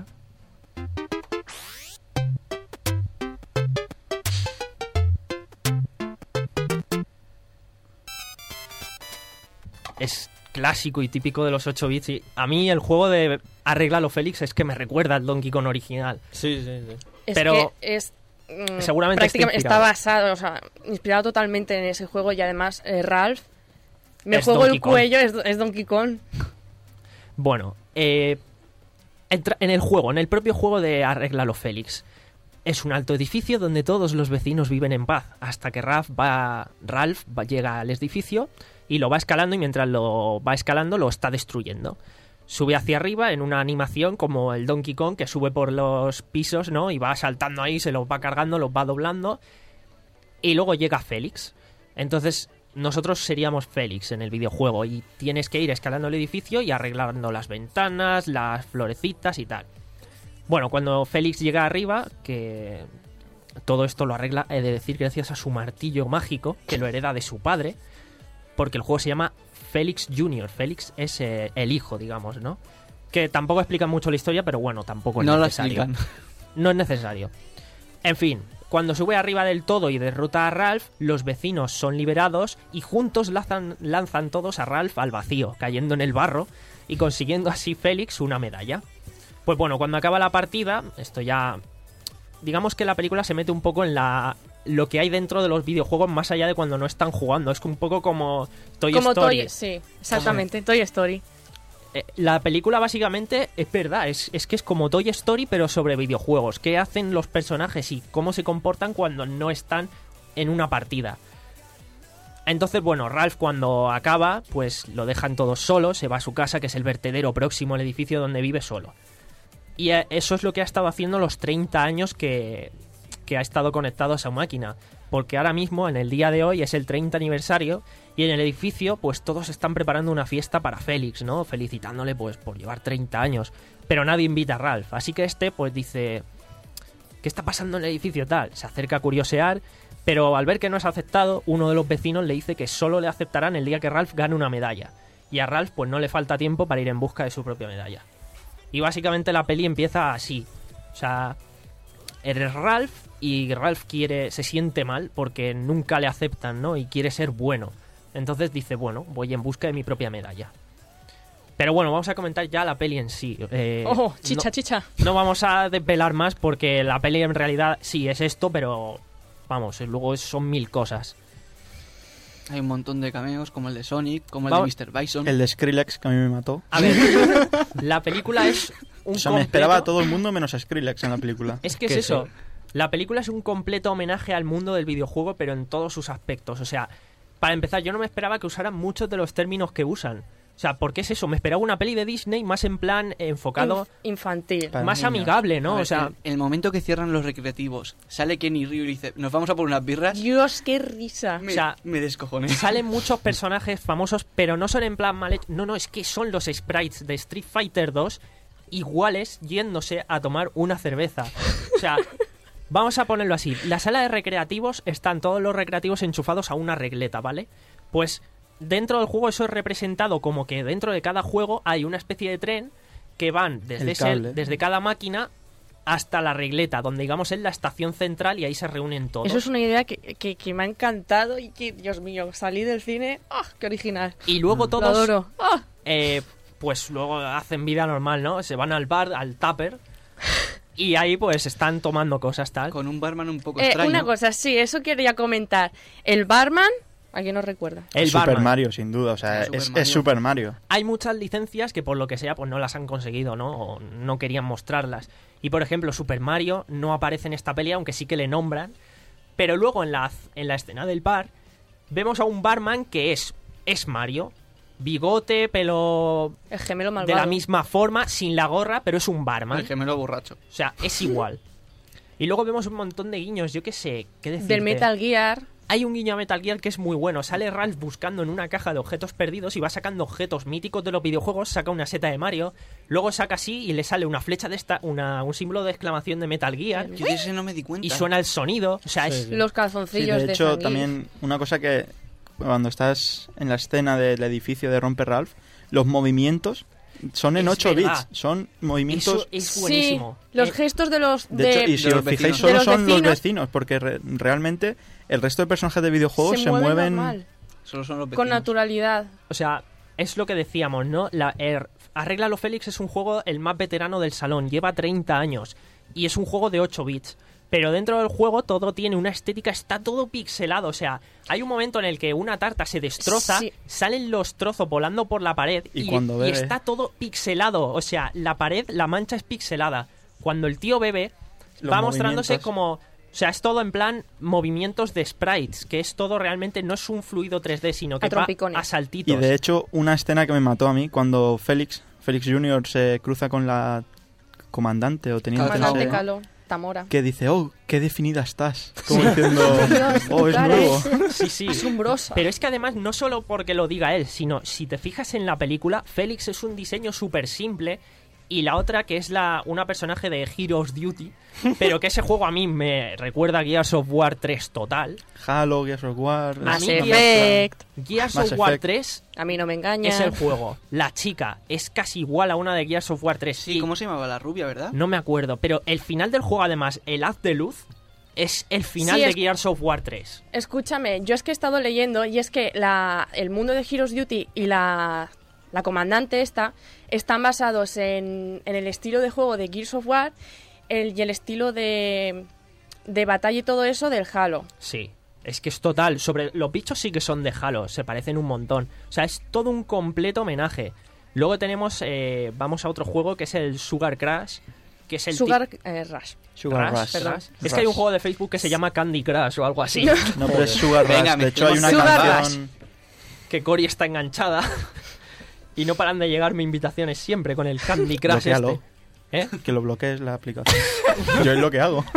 Es clásico y típico de los ocho bits. Y a mí el juego de Arréglalo Félix es que me recuerda al Donkey Kong original. Sí, sí, sí. Es Pero que es... mm, seguramente está prácticamente está, inspirado. basado, o sea, inspirado totalmente en ese juego y además eh, Ralph, me Es juego Donkey el Kong. cuello, es, es Donkey Kong. Bueno, eh, entra- en el juego, en el propio juego de Arréglalo Félix, es un alto edificio donde todos los vecinos viven en paz, hasta que Ralph va, Ralph va- llega al edificio y lo va escalando, y mientras lo va escalando lo está destruyendo. Sube hacia arriba en una animación como el Donkey Kong, que sube por los pisos, ¿no? Y va saltando ahí, se los va cargando, los va doblando. Y luego llega Félix. Entonces, nosotros seríamos Félix en el videojuego y tienes que ir escalando el edificio y arreglando las ventanas, las florecitas y tal. Bueno, cuando Félix llega arriba, que todo esto lo arregla, he de decir, gracias a su martillo mágico, que lo hereda de su padre, porque el juego se llama Félix junior Félix es eh, el hijo, digamos, ¿no? Que tampoco explica mucho la historia, pero bueno, tampoco es No lo necesario. explican. No es necesario. En fin, cuando sube arriba del todo y derrota a Ralph, los vecinos son liberados y juntos lanzan, lanzan todos a Ralph al vacío, cayendo en el barro y consiguiendo así Félix una medalla. Pues bueno, cuando acaba la partida, esto ya... Digamos que la película se mete un poco en la lo que hay dentro de los videojuegos más allá de cuando no están jugando. Es un poco como Toy Como Story. Toy, sí, exactamente, Toy Story. Eh, la película básicamente es verdad, es, es que es como Toy Story pero sobre videojuegos. ¿Qué hacen los personajes y cómo se comportan cuando no están en una partida? Entonces, bueno, Ralph cuando acaba, pues lo dejan todos solos, se va a su casa, que es el vertedero próximo al edificio donde vive solo. Y eh, eso es lo que ha estado haciendo los treinta años que, que ha estado conectado a esa máquina. Porque ahora mismo, en el día de hoy, es el treinta aniversario y en el edificio, pues todos están preparando una fiesta para Félix, ¿no? Felicitándole, pues, por llevar treinta años. Pero nadie invita a Ralph. Así que este, pues, dice... ¿Qué está pasando en el edificio tal? Se acerca a curiosear Pero al ver que no es aceptado, uno de los vecinos le dice que solo le aceptarán el día que Ralph gane una medalla. Y a Ralph pues no le falta tiempo para ir en busca de su propia medalla. Y básicamente la peli empieza así. O sea, eres Ralph y Ralph quiere, se siente mal porque nunca le aceptan, ¿no? Y quiere ser bueno. Entonces dice, bueno, voy en busca de mi propia medalla. Pero bueno, vamos a comentar ya la peli en sí. Eh, ¡Oh, chicha, no, chicha! No vamos a desvelar más porque la peli en realidad sí es esto, pero vamos, luego son mil cosas. Hay un montón de cameos, como el de Sonic, como el Vamos. de mister Bison. El de Skrillex, que a mí me mató. A ver, la película es un O sea, me completo- esperaba a todo el mundo menos a Skrillex en la película. Es que es Que eso. sí. La película es un completo homenaje al mundo del videojuego, pero en todos sus aspectos. O sea, para empezar, yo no me esperaba que usaran muchos de los términos que usan. O sea, ¿por qué es eso? Me esperaba una peli de Disney más en plan enfocado, Inf- infantil. Para más niños. amigable, A ¿no? ver, O sea, en el momento que cierran los recreativos, sale Kenny Ryu y dice, nos vamos a por unas birras. Dios, qué risa. Me, o sea, me descojoné. salen muchos personajes famosos, pero no son en plan mal hechos. No, no, es que son los sprites de Street Fighter dos iguales yéndose a tomar una cerveza. O sea, vamos a ponerlo así. La sala de recreativos están todos los recreativos enchufados a una regleta, ¿vale? Pues dentro del juego eso es representado como que dentro de cada juego hay una especie de tren que van desde, El ese- cable. desde cada máquina hasta la regleta, donde digamos es la estación central y ahí se reúnen todos. Eso es una idea que, que, que me ha encantado y que, Dios mío, salí del cine. ¡Ah, qué original! Y luego Lo todos adoro. ¡Ah! eh, pues luego hacen vida normal, ¿no? Se van al bar, al tupper, y ahí pues están tomando cosas tal. Con un barman un poco Eh, extraño. una cosa, sí, eso quería comentar. El barman, ¿a quién nos recuerda? El Super barman. Mario, sin duda. O sea, Ah, Super es, Mario. es Super Mario. Hay muchas licencias que por lo que sea pues no las han conseguido, ¿no? O no querían mostrarlas. Y por ejemplo, Super Mario no aparece en esta peli, aunque sí que le nombran. Pero luego en la, en la escena del bar vemos a un barman que es, es Mario. Bigote, pelo El gemelo de malvado. la misma forma, sin la gorra, pero es un barman. El gemelo borracho. O sea, es igual. Y luego vemos un montón de guiños, yo qué sé, qué decirte. Del Metal Gear. Hay un guiño a Metal Gear que es muy bueno. Sale Ralph buscando en una caja de objetos perdidos y va sacando objetos míticos de los videojuegos. Saca una seta de Mario. Luego saca así y le sale una flecha de esta, una, un símbolo de exclamación de Metal Gear. Yo de ese no me di cuenta. Y suena el sonido. O sea, es, Sí, sí. Los Sí, calzoncillos de de hecho, Zangief. también una cosa que cuando estás en la escena del edificio de Romper Ralph, los movimientos son en Es ocho verdad. bits. Son movimientos... eso es Sí, buenísimo. los Eh, gestos de los... De hecho, y si de os los fijáis, vecinos. solo De los son los vecinos. vecinos, porque re- realmente el resto de personajes de videojuegos se, mueven... normal, Solo son los con vecinos. naturalidad. O sea, es lo que decíamos, ¿no? La, er, Arréglalo Félix es un juego el más veterano del salón. Lleva treinta años. Y es un juego de ocho bits. Pero dentro del juego todo tiene una estética, está todo pixelado. O sea, hay un momento en el que una tarta se destroza, Sí. salen los trozos volando por la pared Y y, cuando y bebe. está todo pixelado. O sea, la pared, la mancha es pixelada. Cuando el tío bebe, Los va mostrándose movimientos. como... O sea, es todo en plan movimientos de sprites, que es todo realmente, no es un fluido tres D, sino que A va trompicones. a saltitos. Y de hecho, una escena que me mató a mí, cuando Félix, Félix junior se cruza con la comandante o teniente, no Comandante sé, Calo, Tamora. que dice, oh, qué definida estás. Como diciendo, Dios, oh, es cara nuevo. es Sí, sí. asombrosa. Pero es que además, no solo porque lo diga él, sino si te fijas en la película, Félix es un diseño súper simple. Y la otra, que es la una personaje de Heroes Duty, pero que ese juego a mí me recuerda a Gears of War tres total. Halo, Gears of War... A Mass mí, Effect. Gears Mass of War Effect. tres A mí no me engaña. es el juego. La chica es casi igual a una de Gears of War tres. Sí, Y ¿cómo se llamaba la rubia, verdad? no me acuerdo, pero el final del juego, además, el haz de luz, es el final Sí, de es- Gears of War tres. Escúchame, yo es que he estado leyendo y es que la, el mundo de Heroes Duty y la, la comandante esta están basados en, en el estilo de juego de Gears of War el, y el estilo de, de batalla y todo eso del Halo. Sí, es que es total. Sobre los bichos sí que son de Halo, se parecen un montón. O sea, es todo un completo homenaje. Luego tenemos, eh, vamos a otro juego que es el Sugar Crash, que es el Sugar eh, Rush. Sugar Rush, Rush. perdón. Rush. Es que hay un juego de Facebook que se llama Candy Crush o algo así, No, pero es Sugar Venga, Rush. De hecho, hay una Sugar canción... que Cory está enganchada y no paran de llegarme invitaciones siempre con el Candy Crush Bloquéalo. este. ¿Eh? Que lo bloquees la aplicación. Yo es lo que hago.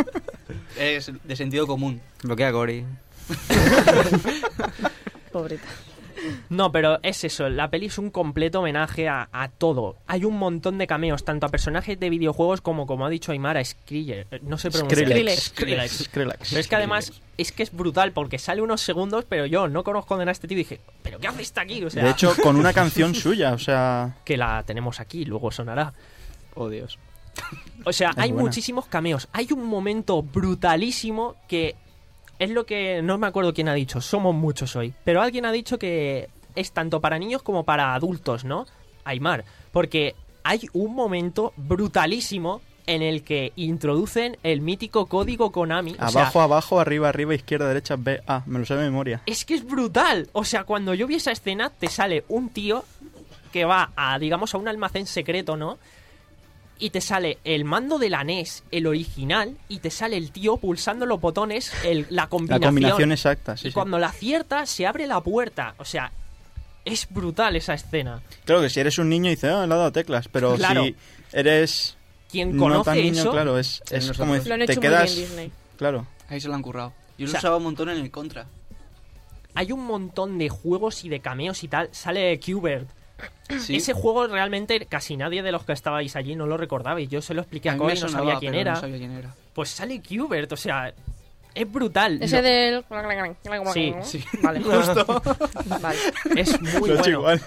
Es de sentido común. Bloquea a Cory. Pobreta. No, pero es eso, la peli es un completo homenaje a, a todo. Hay un montón de cameos, tanto a personajes de videojuegos como, como ha dicho Aymar, a Skrillex. No sé pronunciar. Skrillex. Skrillex. Skrillex. Pero es que además, es que es brutal, porque sale unos segundos, pero yo no conozco de nada a este tío y dije, ¿pero qué hace este aquí? O sea, De hecho, con una canción suya, o sea... que la tenemos aquí, luego sonará. Oh, Dios. O sea, Es hay buena. muchísimos cameos. Hay un momento brutalísimo que es lo que no me acuerdo quién ha dicho. Somos muchos hoy. Pero alguien ha dicho que es tanto para niños como para adultos, ¿no? Aymar. Porque hay un momento brutalísimo en el que introducen el mítico código Konami. O sea, Abajo, abajo, arriba, arriba, izquierda, derecha, B, A. Me lo sé de memoria. es que es brutal. O sea, cuando yo vi esa escena, te sale un tío que va a, digamos, a un almacén secreto, ¿no? Y te sale el mando de la N E S, el original, y te sale el tío pulsando los botones, el, la La combinación. combinación exacta, sí, y sí. cuando la acierta, se abre la puerta. O sea, es brutal esa escena. Claro que si eres un niño dices, ah, le ha dado teclas, pero Claro. si eres Quien no conoce tan niño, eso, claro, es, es nosotros. como Lo han te hecho quedas... muy bien Disney. Claro. Ahí se lo han currado. Yo O lo sea- usaba un montón en el Contra. hay un montón de juegos y de cameos y tal. Sale Qbert. Sí. Ese juego realmente casi nadie de los que estabais allí no lo recordabais. Yo se lo expliqué a, A mí Cory me y no sonaba, sabía quién pero era. no sabía quién era. Pues sale Qbert, o sea, es brutal. Ese Lo- del... Sí, sí. Vale, justo. Vale. Es muy Lo he hecho bueno. igual.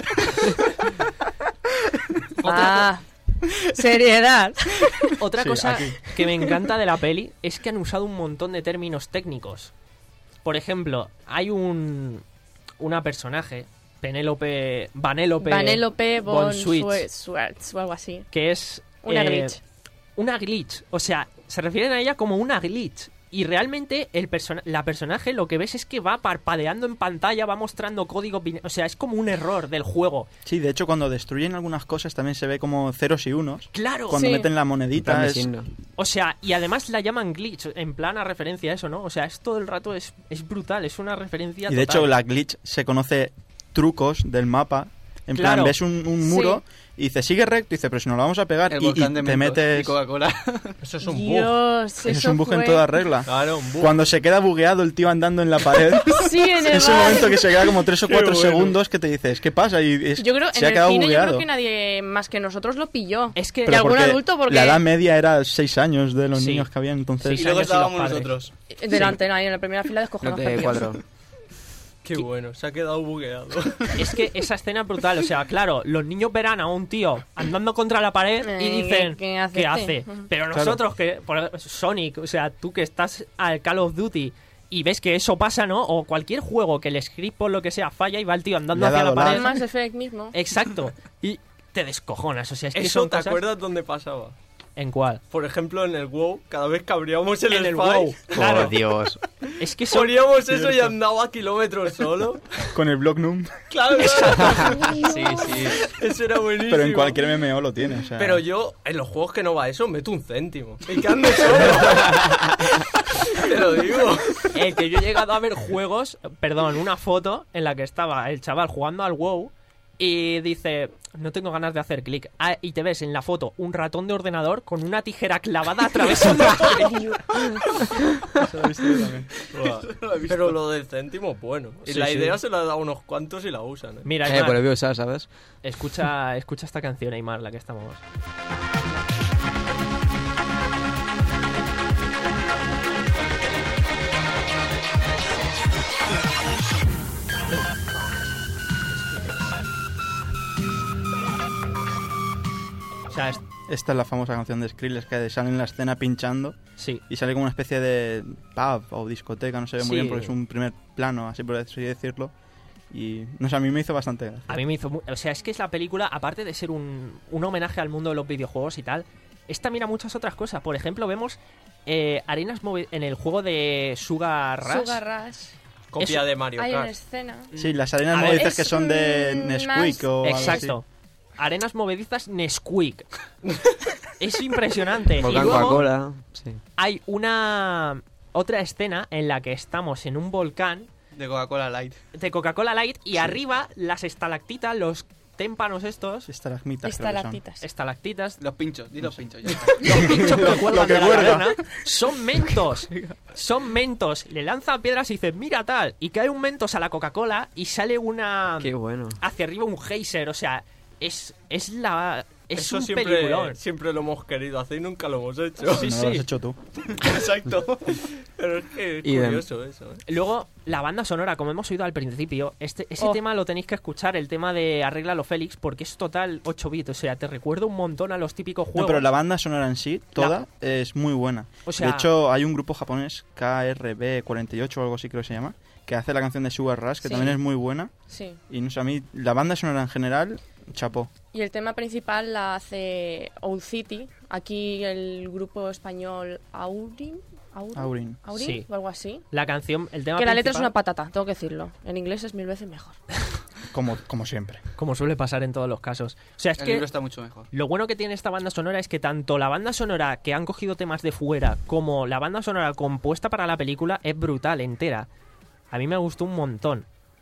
Ah, seriedad. Otra Sí, cosa aquí. que me encanta de la peli es que han usado un montón de términos técnicos. Por ejemplo, hay un una personaje, Penélope, Vanélope, Vanellope von von Schweetz, Schweetz o algo así. que es Una eh, glitch. una glitch. O sea, se refieren a ella como una glitch. Y realmente el persona la personaje lo que ves es que va parpadeando en pantalla, va mostrando código. bin- O sea, es como un error del juego. Sí, de hecho, cuando destruyen algunas cosas también se ve como ceros y unos. ¡Claro! Cuando Sí. meten la En plan monedita de es... signo. O sea, y además la llaman glitch, en plan a referencia a eso, ¿no? O sea, es todo el rato, es, es brutal, es una referencia Y de total. hecho, la glitch se conoce trucos del mapa. En Claro. plan, ves un, un muro y dice, sigue recto, y dice, pero si nos lo vamos a pegar, El y, y volcán de te Mentos y metes... Coca-Cola. Eso es un bug. Dios, Eso es eso un bug en fue- toda regla. Claro, un bug. Cuando se queda bugueado el tío andando en la pared, Sí, en el ese bar. momento que se queda como tres o Qué cuatro bueno. segundos que te dices, ¿qué pasa? Y es- Yo creo, se en ha el quedado cine yo bugueado. creo que nadie más que nosotros lo pilló. Es que y Pero algún porque adulto porque... la edad media era seis años de los Sí. niños que había, entonces... Y Seis luego años y los estábamos padres. nosotros. Delante, ahí en la primera fila No descojonados. te perdidos. cuadro. Qué bueno, se ha quedado bugueado. Es que esa escena es brutal, o sea, claro, los niños verán a un tío andando contra la pared y Eh, dicen, ¿qué- qué hace ¿qué este? hace? Pero nosotros, que por, Sonic, o sea, tú que estás al Call of Duty y ves que eso pasa, ¿no? O cualquier juego que el script por lo que sea falla y va el tío andando Le ha hacia la dado lag. pared. El Mass Effect mismo. Exacto. Y te descojonas, o sea, es que Eso, son ¿te cosas- acuerdas dónde pasaba? ¿En cuál? Por ejemplo, en el WoW, cada vez que abríamos el En el Spy, WoW. Claro. Oh, Dios. Es que son... Poníamos eso y andaba kilómetros solo. Con el block num. Claro, Sí, sí. eso era buenísimo. Pero en cualquier M M O lo tiene, o sea... Pero yo, en los juegos que no va eso, meto un céntimo. Y que ande solo. Te lo digo. Eh, que yo he llegado a ver juegos, perdón, una foto en la que estaba el chaval jugando al WoW y dice, no tengo ganas de hacer clic. Ah, y te ves en la foto un ratón de ordenador con una tijera clavada atravesando el... Eso lo he visto yo también. Pero lo del céntimo es bueno. Y Sí, la sí. idea se la da a unos cuantos y la usan. ¿eh? Mira, Eh, Aymar, por el usar, ¿sabes? escucha, escucha esta canción, Aymar, la que estamos. O sea, es- Esta es la famosa canción de Skrillex que sale en la escena pinchando sí. y sale como una especie de pub o discoteca, no se ve muy Sí. bien porque es un primer plano, así por así decirlo. Y no sé, a mí me hizo bastante gracia. A mí me hizo... mu- O sea, es que es la película, aparte de ser un, un homenaje al mundo de los videojuegos y tal, esta mira muchas otras cosas. Por ejemplo, vemos eh, arenas movi- en el juego de Sugar Rush. Sugar Rush. Copia Eso- de Mario Hay una Kart. escena. Sí, las arenas A ver, movedizas es, que son de mm, Nesquik más- o algo así. Exacto. Arenas movedizas Nesquik. Es impresionante. Y Volcán luego Coca-Cola. Sí. hay una otra escena en la que estamos en un volcán De Coca-Cola Light. de Coca-Cola Light y arriba las estalactitas, los témpanos estos, Estalagmitas, creo que son. Estalactitas. estalactitas, Los pinchos, di los pinchos. Ya está. los pinchos que cuelgan Lo que de la cuelga. cadena, son mentos. Son mentos. Le lanza piedras y dice, mira tal. Y cae un mentos a la Coca-Cola y sale una... Qué bueno. hacia arriba un geyser. O sea, es, es la... Es Eso un siempre, peliculón. siempre lo hemos querido hacer y nunca lo hemos hecho. Sí, no sí. lo has hecho tú. Exacto. Pero es que es Y de- curioso eso, ¿eh? Luego, la banda sonora, como hemos oído al principio, este, ese Oh. tema lo tenéis que escuchar, el tema de Arréglalo Félix, porque es total ocho bits. O sea, te recuerda un montón a los típicos juegos. No, pero la banda sonora en sí, toda, es muy buena. O sea- de hecho, hay un grupo japonés, K R B cuarenta y ocho o algo así creo que se llama, que hace la canción de Sugar Rush, que Sí. también es muy buena. Sí. Y no sé, a mí, la banda sonora en general, chapó. Y el tema principal la hace Old City. Aquí el grupo español Aurin. Aurin. Aurin. Aurin, Sí. o algo así. La canción, el tema Que la letra es principal, una patata, tengo que decirlo. En inglés es mil veces mejor. Como, como siempre. como suele pasar en todos los casos. O sea, es El que libro está mucho mejor. lo bueno que tiene esta banda sonora es que tanto la banda sonora que han cogido temas de fuera como la banda sonora compuesta para la película es brutal, entera. A mí me gustó un montón.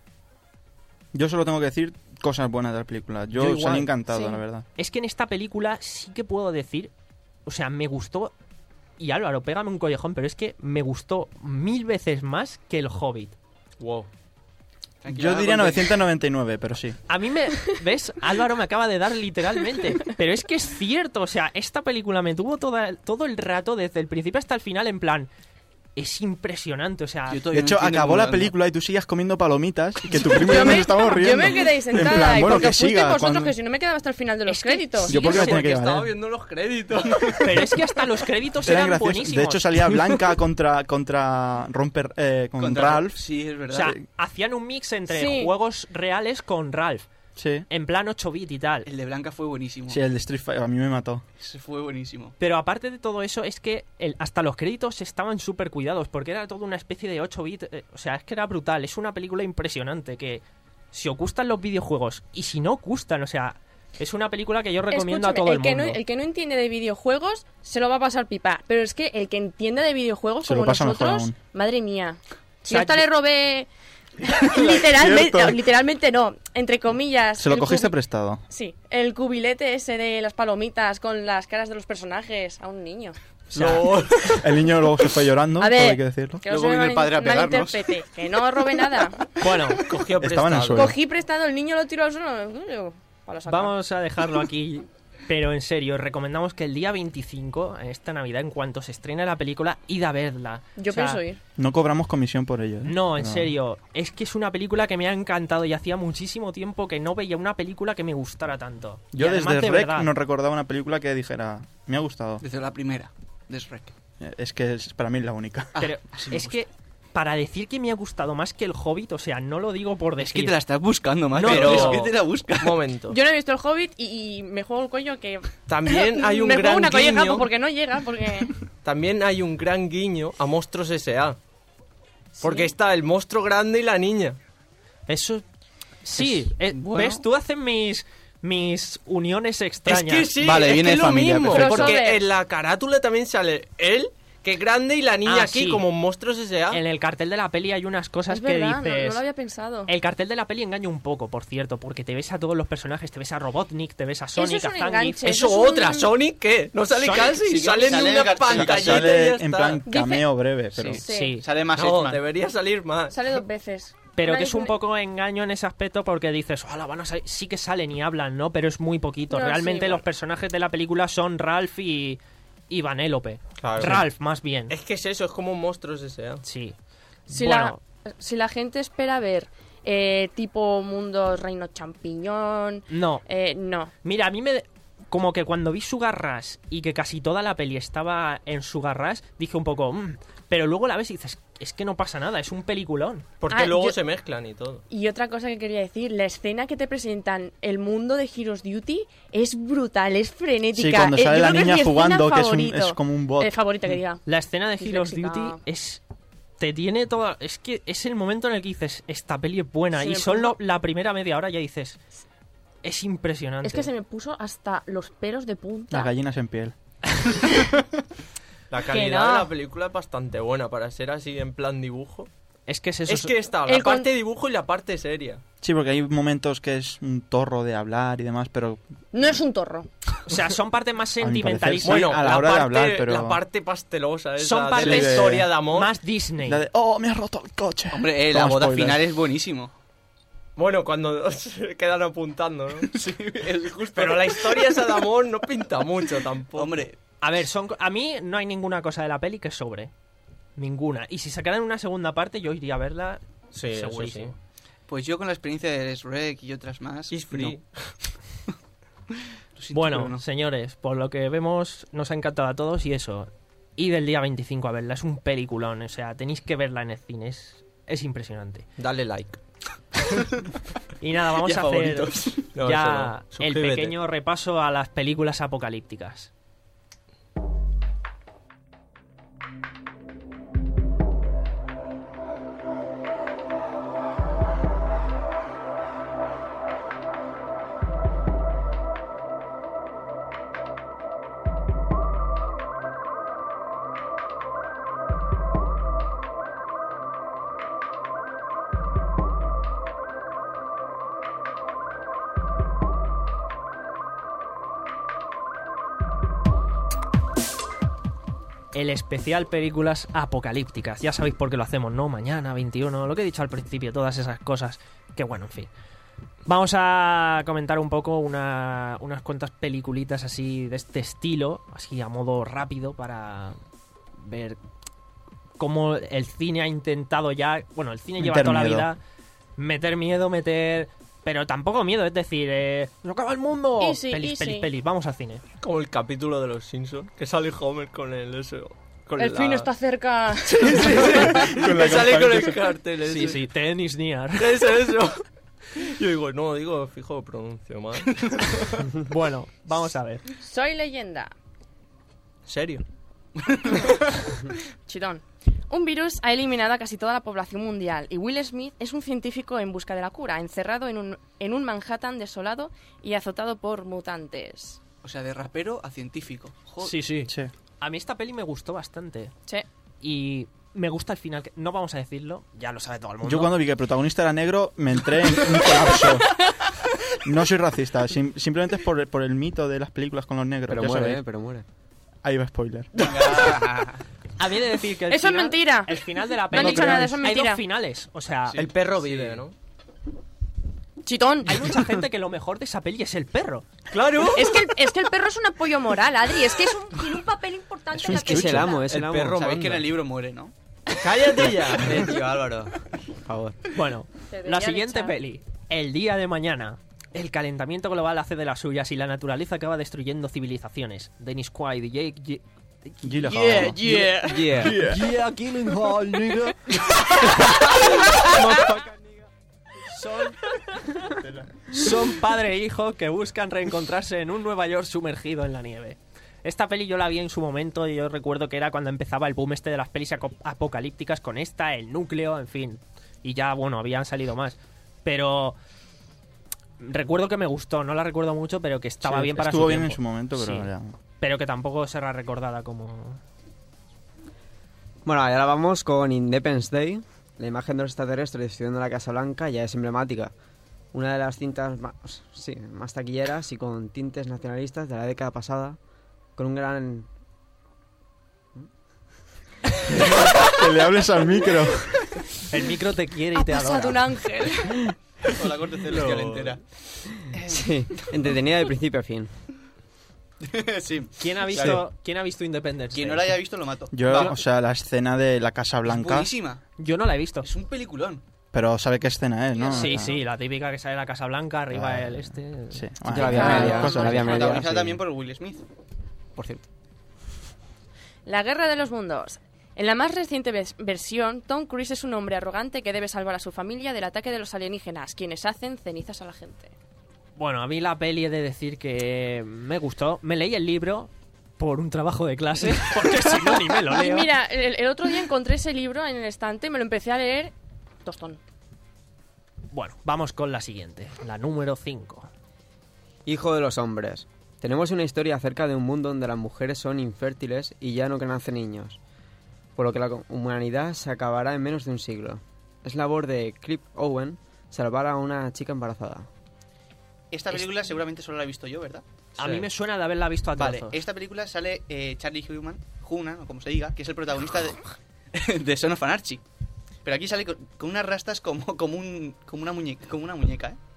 Yo solo tengo que decir cosas buenas de la película. Yo, Yo igual, salí encantado, sí. la verdad. Es que en esta película sí que puedo decir, o sea, me gustó, y Álvaro, pégame un collejón, pero es que me gustó mil veces más que El Hobbit. Wow. Tranquila, Yo diría ponte- novecientos noventa y nueve, pero sí. A mí me... ¿Ves? Álvaro me acaba de dar literalmente. Pero es que es cierto, o sea, esta película me tuvo toda, todo el rato, desde el principio hasta el final, en plan... Es impresionante, o sea... Yo De todavía no hecho, entiendo acabó cómo la lo película y tú sigas comiendo palomitas y que tu primo y Yo yo nos me- estamos riendo. Yo me quedé ahí En sentada plan, y bueno, porque que fuisteis siga, vosotros, cuando- que si no me quedaba hasta el final de los Es que créditos. sí, Yo porque me sí, tenía que Porque estaba llevar, ¿eh? viendo los créditos. Pero es que hasta los créditos Eran eran graciosos. buenísimos. De hecho, salía Blanca contra, contra Romper, eh, con Contra- Ralph. Sí, es O verdad. sea, hacían un mix entre Sí. juegos reales con Ralph. Sí. En plan ocho bit y tal. El de Blanca fue buenísimo. Sí, el de Street Fighter a mí me mató. Ese fue buenísimo. Pero aparte de todo eso, es que el- hasta los créditos estaban súper cuidados, porque era toda una especie de ocho bit. eh, o sea, es que era brutal. Es una película impresionante que, si os gustan los videojuegos, y si no os gustan, o sea, es una película que yo recomiendo Escúchame, a todo el, el que mundo. No, el que no entiende de videojuegos se lo va a pasar pipa. Pero es que el que entiende de videojuegos, Se lo como pasa mejor nosotros, aún. madre mía. Si sea, yo hasta yo- le robé. literalmente, Cierto. no, literalmente no. Entre comillas. Se lo el cogiste cubi- prestado. Sí, el cubilete ese de las palomitas con las caras de los personajes a un niño. O sea, El niño luego se fue llorando, A todo ver. hay que decirlo. Que no Luego se me vino el padre a mal- pegarnos. malinterprete, que no robé nada. bueno, Cogió Estaba en el prestado. suelo. Cogí prestado, el niño lo tiró al suelo. Para sacar. vamos a dejarlo aquí. Pero en serio, os recomendamos que el día veinticinco, esta Navidad, en cuanto se estrene la película, id a verla. Yo O sea, pienso ir. No cobramos comisión por ello. ¿eh? No, en Pero- serio, es que es una película que me ha encantado y hacía muchísimo tiempo que no veía una película que me gustara tanto. Y Yo además, desde de Rec verdad, no recordaba una película que dijera, me ha gustado. Desde la primera, de Shrek. Eh, Es que es para mí la única. Ah, pero sí me es gusta. que para decir que me ha gustado más que el Hobbit, o sea, no lo digo por Es decir. que te la estás buscando, más. No, pero no. es que te la buscas. Un momento. Yo no he visto el Hobbit y, y me juego el cuello que. También hay un me juego gran una colleja guiño. pues porque no llega, porque. También hay un gran guiño a Monstruos S A Porque está el monstruo grande y la niña. Eso sí, eh, bueno. ves, tú haces mis mis uniones extrañas. Es que sí, Vale, es viene que de es lo familia, mismo. perfecto. Porque Crossover. en la carátula también sale él, que es grande, y la niña Ah, aquí sí. como Monstruos S A En el cartel de la peli hay unas cosas Es que verdad, no, dices. no lo había pensado. El cartel de la peli engaña un poco, por cierto, porque te ves a todos los personajes, te ves a Robotnik, te ves a Sonic, es un a Zangief. enganche. Eso Eso es otra, un- Sonic, ¿qué? No sale Sonic, casi, sí, sale sale en en una el cartel. pantallita y ya Sale está. en plan Dice- cameo breve, pero... Sí, Sí. sí. Sale más No, X-Man. debería salir más. Sale dos veces. Pero Una que vez es un me- poco engaño en ese aspecto porque dices, hola, van a salir. Sí que salen y hablan, ¿no? Pero es muy poquito. No, Realmente sí, los bueno. personajes de la película son Ralph y, y Vanellope. Claro. Ralph, más bien. Es que es eso, es como Monstruos S A Sí. Si, bueno, la, si la gente espera ver eh, tipo mundos reino champiñón, no. eh, no. Mira, a mí me... Como que cuando vi Sugar Rush y que casi toda la peli estaba en Sugar Rush, dije un poco... "Mm", pero luego la ves y dices, es que no pasa nada, es un peliculón. Porque Ah, luego yo- se mezclan y todo. Y otra cosa que quería decir, la escena que te presentan el mundo de Heroes Duty es brutal, es frenética. Sí, cuando Eh, sale yo la creo que niña mi escena jugando, que es, un- favorito. es como un bot. Eh, favorita que diga. La escena de Heroes Disléxica. Duty es... Te tiene toda... Es que es el momento en el que dices, esta peli es buena. Se y me solo puso- la primera media hora ya dices... Es impresionante. Es que se me puso hasta los pelos de punta. Las gallinas en piel. La calidad no. de la película es bastante buena para ser así en plan dibujo. Es que es eso. Es que está el la con- parte dibujo y la parte seria. Sí, porque hay momentos que es un torro de hablar y demás, pero... No es un torro. O sea, son partes más A mi parecer, sentimentalistas. sí. Bueno, a la la, hora de parte, hablar, pero- la parte pastelosa esa Son de partes la de- historia de amor. Más Disney. La de, oh, me has roto el coche. Hombre, eh, la Toma boda spoiler. final es buenísimo. Bueno, cuando se quedan apuntando, ¿no? Sí, es justo. Pero la historia esa de amor no pinta mucho tampoco. Hombre, A ver, son a mí no hay ninguna cosa de la peli que sobre. Ninguna. Y si sacaran una segunda parte, yo iría a verla sí, eso segurísimo. sí. pues yo con la experiencia de Shrek y otras más... It's free. no. Lo siento, Bueno, pero no. señores, por lo que vemos, nos ha encantado a todos y eso. Y del día veinticinco a verla, es un peliculón, o sea, tenéis que verla en el cine, es, es impresionante. Dale like. Y nada, vamos Y a hacer favoritos. No, ya eso no. el Suscríbete. pequeño repaso a las películas apocalípticas. El especial películas apocalípticas. Ya sabéis por qué lo hacemos, ¿no? Mañana, veintiuno, lo que he dicho al principio, todas esas cosas. Que bueno, en fin. Vamos a comentar un poco una, unas cuantas peliculitas así de este estilo, así a modo rápido, para ver cómo el cine ha intentado ya... Bueno, el cine lleva Meter toda miedo. la vida meter miedo, meter... Pero tampoco miedo, es decir, eh, ¡no acaba el mundo! Easy, pelis, easy. pelis, pelis, vamos al cine. Como el capítulo de los Simpsons, que sale Homer con el eso. Con El la- fin está cerca. Con la que sale con campana. el cartel ese. Sí, sí, tenis near. Eso, eso. Yo digo, no, digo, fijo, pronuncio mal. Bueno, vamos a ver. Soy leyenda. ¿Serio? Chitón. Un virus ha eliminado a casi toda la población mundial y Will Smith es un científico en busca de la cura, encerrado en un, en un Manhattan desolado y azotado por mutantes. O sea, de rapero a científico. Joder. Sí, sí. Sí. A mí esta peli me gustó bastante. Sí. Y me gusta el final. que- No vamos a decirlo, ya lo sabe todo el mundo. Yo cuando vi que el protagonista era negro me entré en un colapso. No soy racista, sim- simplemente es por, el- por el mito de las películas con los negros. Pero ya muere, sabéis. eh, pero muere. Ahí va spoiler. A mí he de decir que el Eso es final- mentira. El final de la No peli... han dicho nada, eso es Hay mentira. dos finales, o sea... El perro vive, ¿no? Chitón. Hay mucha gente que lo mejor de esa peli es el perro. ¡Claro! Es que, el, es que el perro es un apoyo moral, Adri. Es que es un, tiene un papel importante Es en un la Es que es el película. amo, es el, El amo. perro Sabéis manda. que en el libro muere, ¿no? ¡Cállate ya! Eh, tío, Álvaro. Por favor. Bueno, Te la deberían siguiente echar. peli. El día de mañana. El calentamiento global hace de las suyas y la naturaleza acaba destruyendo civilizaciones. Dennis Quaid y Jake... Ye- Gyllenhaal. Yeah, yeah. Yeah. Yeah, Gyllenhaal, nigga. Son, son padre e hijo que buscan reencontrarse en un Nueva York sumergido en la nieve. Esta peli yo la vi en su momento y yo recuerdo que era cuando empezaba el boom este de las pelis aco- apocalípticas con esta, el núcleo, en fin. Y ya, bueno, habían salido más. Pero recuerdo que me gustó, no la recuerdo mucho, pero que estaba Sí, bien para estuvo su bien tiempo. en su momento, pero Sí. ya... Pero que tampoco será recordada como... Bueno, y ahora vamos con Independence Day. La imagen de los extraterrestres destruyendo la Casa Blanca ya es emblemática. Una de las cintas más, sí, más taquilleras y con tintes nacionalistas de la década pasada. Con un gran... Que le hables al micro. El micro te quiere y Ha te pasado un adora. ángel. Con la corte celestial entera. Sí, entretenida de principio a fin. Sí. ¿Quién ha visto, Claro. ¿quién ha visto Independence Quien Day? no la haya visto lo mato. Yo, Va. o sea, la escena de la Casa Es Blanca, buenísima. Yo no la he visto. Es un peliculón. pero sabe qué escena es, ¿no? Sí, O sea, sí, la típica que sale la Casa Blanca, arriba Ah, el este... Sí. Yo la vi a Ah, media, cosas la vi a así. media, Protagonizada sí. también por Will Smith. Por cierto. La Guerra de los Mundos. En la más reciente ves- versión, Tom Cruise es un hombre arrogante que debe salvar a su familia del ataque de los alienígenas, quienes hacen cenizas a la gente. Bueno, a mí la peli he de decir que me gustó. Me leí el libro por un trabajo de clase, porque si no ni me lo Y leo. mira, el, el otro día encontré ese libro en el estante, me lo empecé a leer. Tostón. Bueno, vamos con la siguiente, la número cinco. Hijo de los hombres. Tenemos una historia acerca de un mundo donde las mujeres son infértiles y ya no nacen niños, por lo que la humanidad se acabará en menos de un siglo. Es labor de Cliff Owen salvar a una chica embarazada. Esta película seguramente solo la he visto yo, ¿verdad? A mí me suena de haberla visto a Vale, trozos. esta película sale eh, Charlie Hunnam, Hunnam, o como se diga, que es el protagonista de, de Son of Anarchy. Pero aquí sale con, con unas rastas como, como, un, como, una muñeca, como una muñeca, ¿eh?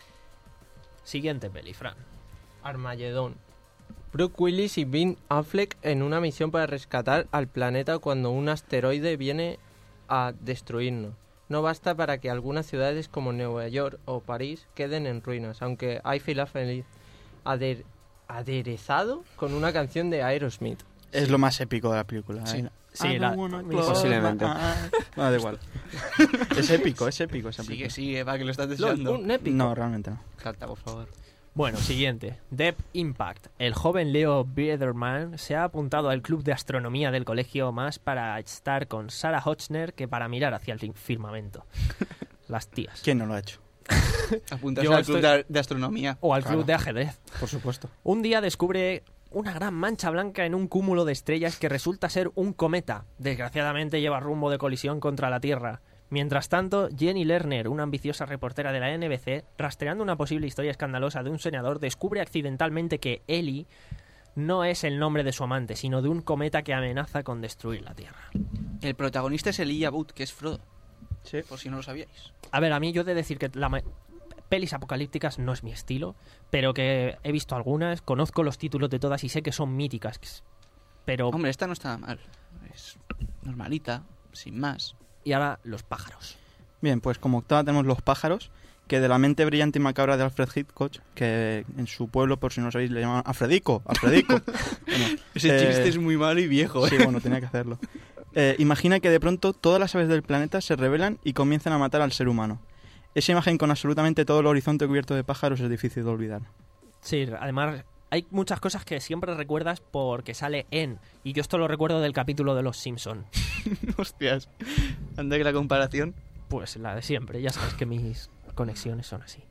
Siguiente peli, Fran. Armagedón. Brooke Willis y Ben Affleck en una misión para rescatar al planeta cuando un asteroide viene a destruirnos. No basta para que algunas ciudades como Nueva York o París queden en ruinas, aunque hay final feliz ader- aderezado con una canción de Aerosmith. Es lo más épico de la película. Sí. ¿eh? Sí, I la- don't wanna close Posiblemente. my eyes. No, da igual. Es épico, es épico esa Sigue, película. sigue, va, que lo estás Lol, deseando. un épico. No, realmente no. Salta, por favor. Bueno, siguiente. Deep Impact. El joven Leo Biederman se ha apuntado al club de astronomía del colegio más para estar con Sarah Hochner que para mirar hacia el firmamento. Las tías. ¿Quién no lo ha hecho? Apuntarse Yo al club estoy- de, de astronomía. O al Claro. club de ajedrez. Por supuesto. Un día descubre una gran mancha blanca en un cúmulo de estrellas que resulta ser un cometa. Desgraciadamente lleva rumbo de colisión contra la Tierra. Mientras tanto, Jenny Lerner, una ambiciosa reportera de la N B C, rastreando una posible historia escandalosa de un senador, descubre accidentalmente que Ellie no es el nombre de su amante, sino de un cometa que amenaza con destruir la Tierra. El protagonista es Elijah Wood, que es Frodo. Sí. Por si no lo sabíais. A ver, a mí yo he de decir que la ma- pelis apocalípticas no es mi estilo, pero que he visto algunas, conozco los títulos de todas y sé que son míticas. Pero... Hombre, esta no está mal. Es normalita, sin más. Y ahora los pájaros. Bien, pues como octava tenemos Los pájaros, que de la mente brillante y macabra de Alfred Hitchcock, que en su pueblo, por si no lo sabéis, le llaman Alfredico, Alfredico. Bueno, Ese eh, chiste es muy malo y viejo, ¿eh? Sí, bueno, tenía que hacerlo. Eh, imagina que de pronto todas las aves del planeta se rebelan y comienzan a matar al ser humano. Esa imagen con absolutamente todo el horizonte cubierto de pájaros es difícil de olvidar. Sí, además hay muchas cosas que siempre recuerdas porque sale en, y yo esto lo recuerdo del capítulo de Los Simpson. Hostias. Anda que la comparación. Pues la de siempre, ya sabes que mis conexiones son así.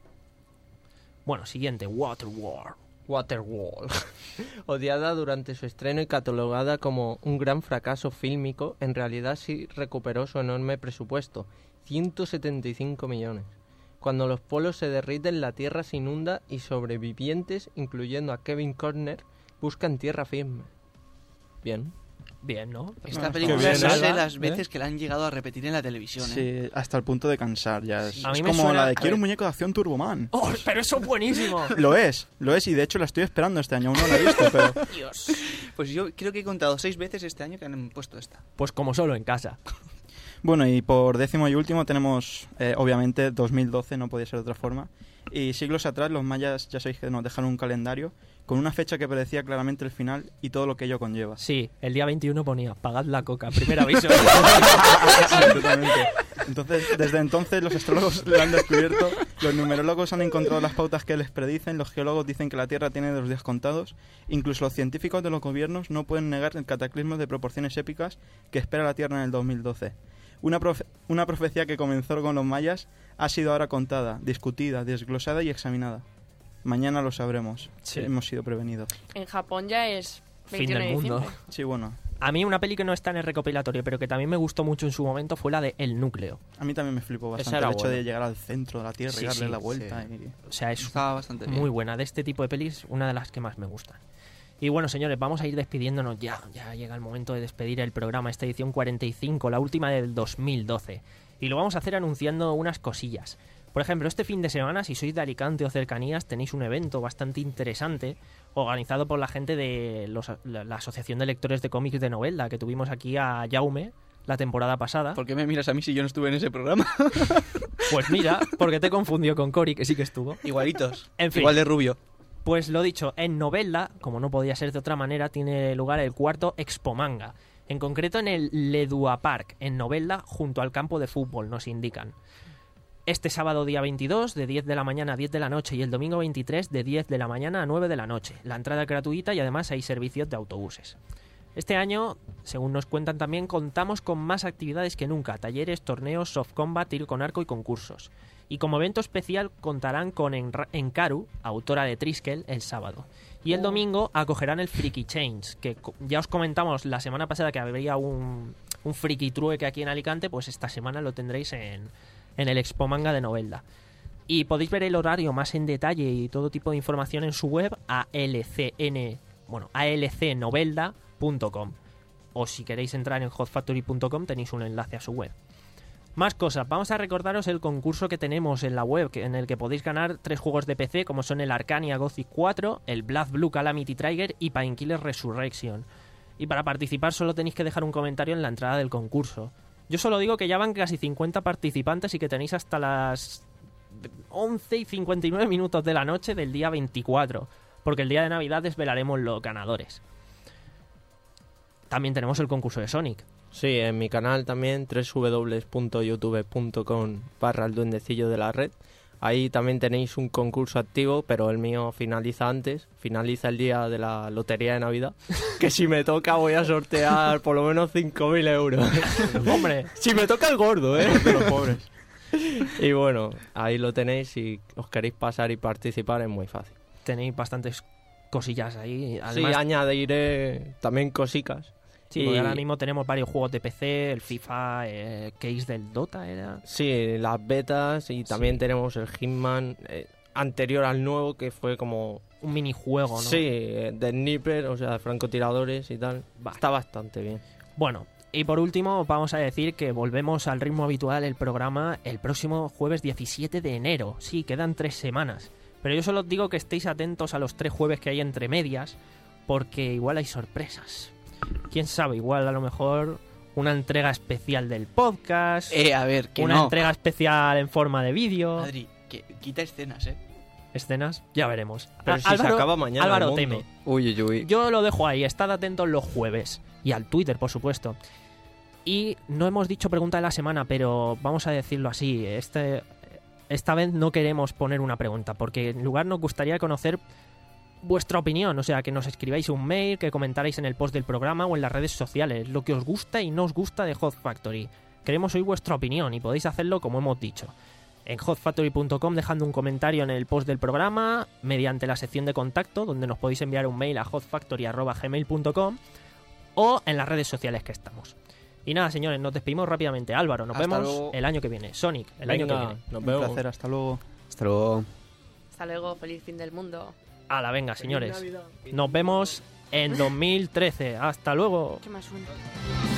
Bueno, siguiente, Waterworld. Waterworld. Odiada durante su estreno y catalogada como un gran fracaso fílmico, en realidad sí recuperó su enorme presupuesto, ciento setenta y cinco millones. Cuando los polos se derriten, la Tierra se inunda y sobrevivientes, incluyendo a Kevin Costner, buscan tierra firme. Bien. Bien, ¿no? Esta Ah, película qué bien, no ¿eh? sé las ¿Eh? veces que la han llegado a repetir en la televisión, ¿eh? Sí, hasta el punto de cansar ya. Es, A mí es me como suena- la de a quiero ver. un muñeco de acción Turboman. ¡Oh, pero eso es buenísimo! Lo es, lo es y de hecho la estoy esperando este año, aún no la he visto, pero... Dios. Pues yo creo que he contado seis veces este año que han puesto esta. Pues como solo en casa. Bueno, y por décimo y último tenemos, eh, obviamente, dos mil doce, no podía ser de otra forma. Y siglos atrás los mayas, ya sabéis que nos dejaron un calendario con una fecha que predecía claramente el final y todo lo que ello conlleva. Sí, el día veintiuno ponía, pagad la coca, primer aviso. Sí, totalmente. Entonces, desde entonces los astrólogos lo han descubierto, los numerólogos han encontrado las pautas que les predicen, los geólogos dicen que la Tierra tiene dos días contados, incluso los científicos de los gobiernos no pueden negar el cataclismo de proporciones épicas que espera la Tierra en el dos mil doce. Una, profe- una profecía que comenzó con los mayas ha sido ahora contada, discutida, desglosada y examinada. Mañana lo sabremos. Sí. Hemos sido prevenidos. En Japón ya es Fin veintiuno del de mundo. diciembre. Sí, bueno. A mí una peli que no está en el recopilatorio, pero que también me gustó mucho en su momento fue la de El Núcleo. A mí también me flipó Esa bastante era el hecho buena. de llegar al centro de la Tierra Sí, y darle sí, la vuelta. Y... O sea, es Estaba bastante bien. muy buena. De este tipo de pelis, una de las que más me gustan. Y bueno, señores, vamos a ir despidiéndonos ya. Ya llega el momento de despedir el programa, esta edición cuarenta y cinco, la última del dos mil doce. Y lo vamos a hacer anunciando unas cosillas. Por ejemplo, este fin de semana, si sois de Alicante o cercanías, tenéis un evento bastante interesante organizado por la gente de los- la, la Asociación de Lectores de Cómics de Novelda, que tuvimos aquí a Jaume la temporada pasada. ¿Por qué me miras a mí si yo no estuve en ese programa? Pues mira, porque te confundió con Cory, que sí que estuvo. Igualitos. En fin. Igual de rubio. Pues lo dicho, en Novelda, como no podía ser de otra manera, tiene lugar el cuarto Expo Manga. En concreto en el Ledua Park, en Novelda, junto al campo de fútbol, nos indican. Este sábado día veintidós, de diez de la mañana a diez de la noche, y el domingo veintitrés, de diez de la mañana a nueve de la noche. La entrada es gratuita y además hay servicios de autobuses. Este año, según nos cuentan también, contamos con más actividades que nunca: talleres, torneos, soft combat, tiro con arco y concursos. Y como evento especial contarán con Enra- Enkaru, autora de Triskel, el sábado. Y el domingo acogerán el Friki Change, que co- ya os comentamos la semana pasada que habría un, un friki trueque aquí en Alicante, pues esta semana lo tendréis en, en el Expo Manga de Novelda. Y podéis ver el horario más en detalle y todo tipo de información en su web a lcn, bueno, a l c novelda punto com. O si queréis entrar en hot factory punto com tenéis un enlace a su web. Más cosas, vamos a recordaros el concurso que tenemos en la web, que, en el que podéis ganar tres juegos de P C, como son el Arcania Gothic cuatro, el Black Blue Calamity Trigger y Painkiller Resurrection. Y para participar solo tenéis que dejar un comentario en la entrada del concurso. Yo solo digo que ya van casi cincuenta participantes y que tenéis hasta las once y cincuenta y nueve minutos de la noche del día veinticuatro, porque el día de Navidad desvelaremos los ganadores. También tenemos el concurso de Sonic. Sí, en mi canal también, doble u doble u doble u punto youtube punto com barra el duendecillo de la red. Ahí también tenéis un concurso activo, pero el mío finaliza antes, finaliza el día de la lotería de Navidad, que si me toca voy a sortear por lo menos cinco mil euros. ¡Hombre! Si me toca el gordo, ¿eh? De los pobres. Y bueno, ahí lo tenéis, si os queréis pasar y participar es muy fácil. Tenéis bastantes cosillas ahí. Sí, añadiré también cositas. Sí, y... porque ahora mismo tenemos varios juegos de P C, el FIFA, eh, case del Dota era... Sí, las betas y también sí. Tenemos el Hitman eh, anterior al nuevo, que fue como... un minijuego, ¿no? Sí, eh, de sniper, o sea, de francotiradores y tal. Vale. Está bastante bien. Bueno, y por último vamos a decir que volvemos al ritmo habitual del programa el próximo jueves diecisiete de enero. Sí, quedan tres semanas. Pero yo solo os digo que estéis atentos a los tres jueves que hay entre medias, porque igual hay sorpresas. Quién sabe, igual a lo mejor una entrega especial del podcast. Eh, a ver, que Una no. entrega especial en forma de vídeo. Adri, que quita escenas, ¿eh? Escenas, ya veremos. Pero A- si Álvaro, se acaba mañana Álvaro el mundo. teme. Uy, uy, uy. Yo lo dejo ahí, estad atentos los jueves. Y al Twitter, por supuesto. Y no hemos dicho pregunta de la semana, pero vamos a decirlo así. Este, esta vez no queremos poner una pregunta, porque en lugar nos gustaría conocer vuestra opinión. O sea, que nos escribáis un mail, que comentarais en el post del programa o en las redes sociales lo que os gusta y no os gusta de Hot Factory. Queremos oír vuestra opinión y podéis hacerlo como hemos dicho. En hot factory punto com dejando un comentario en el post del programa, mediante la sección de contacto, donde nos podéis enviar un mail a hot factory arroba gmail punto com o en las redes sociales que estamos. Y nada, señores, nos despedimos rápidamente. Álvaro, nos Hasta vemos luego. el año que viene. Sonic, el año que Venga, viene. nos Un vemos. placer, hasta luego. Hasta luego. Hasta luego, feliz fin del mundo. Hala, venga, señores. Nos vemos en dos mil trece. Hasta luego. ¿Qué más suena?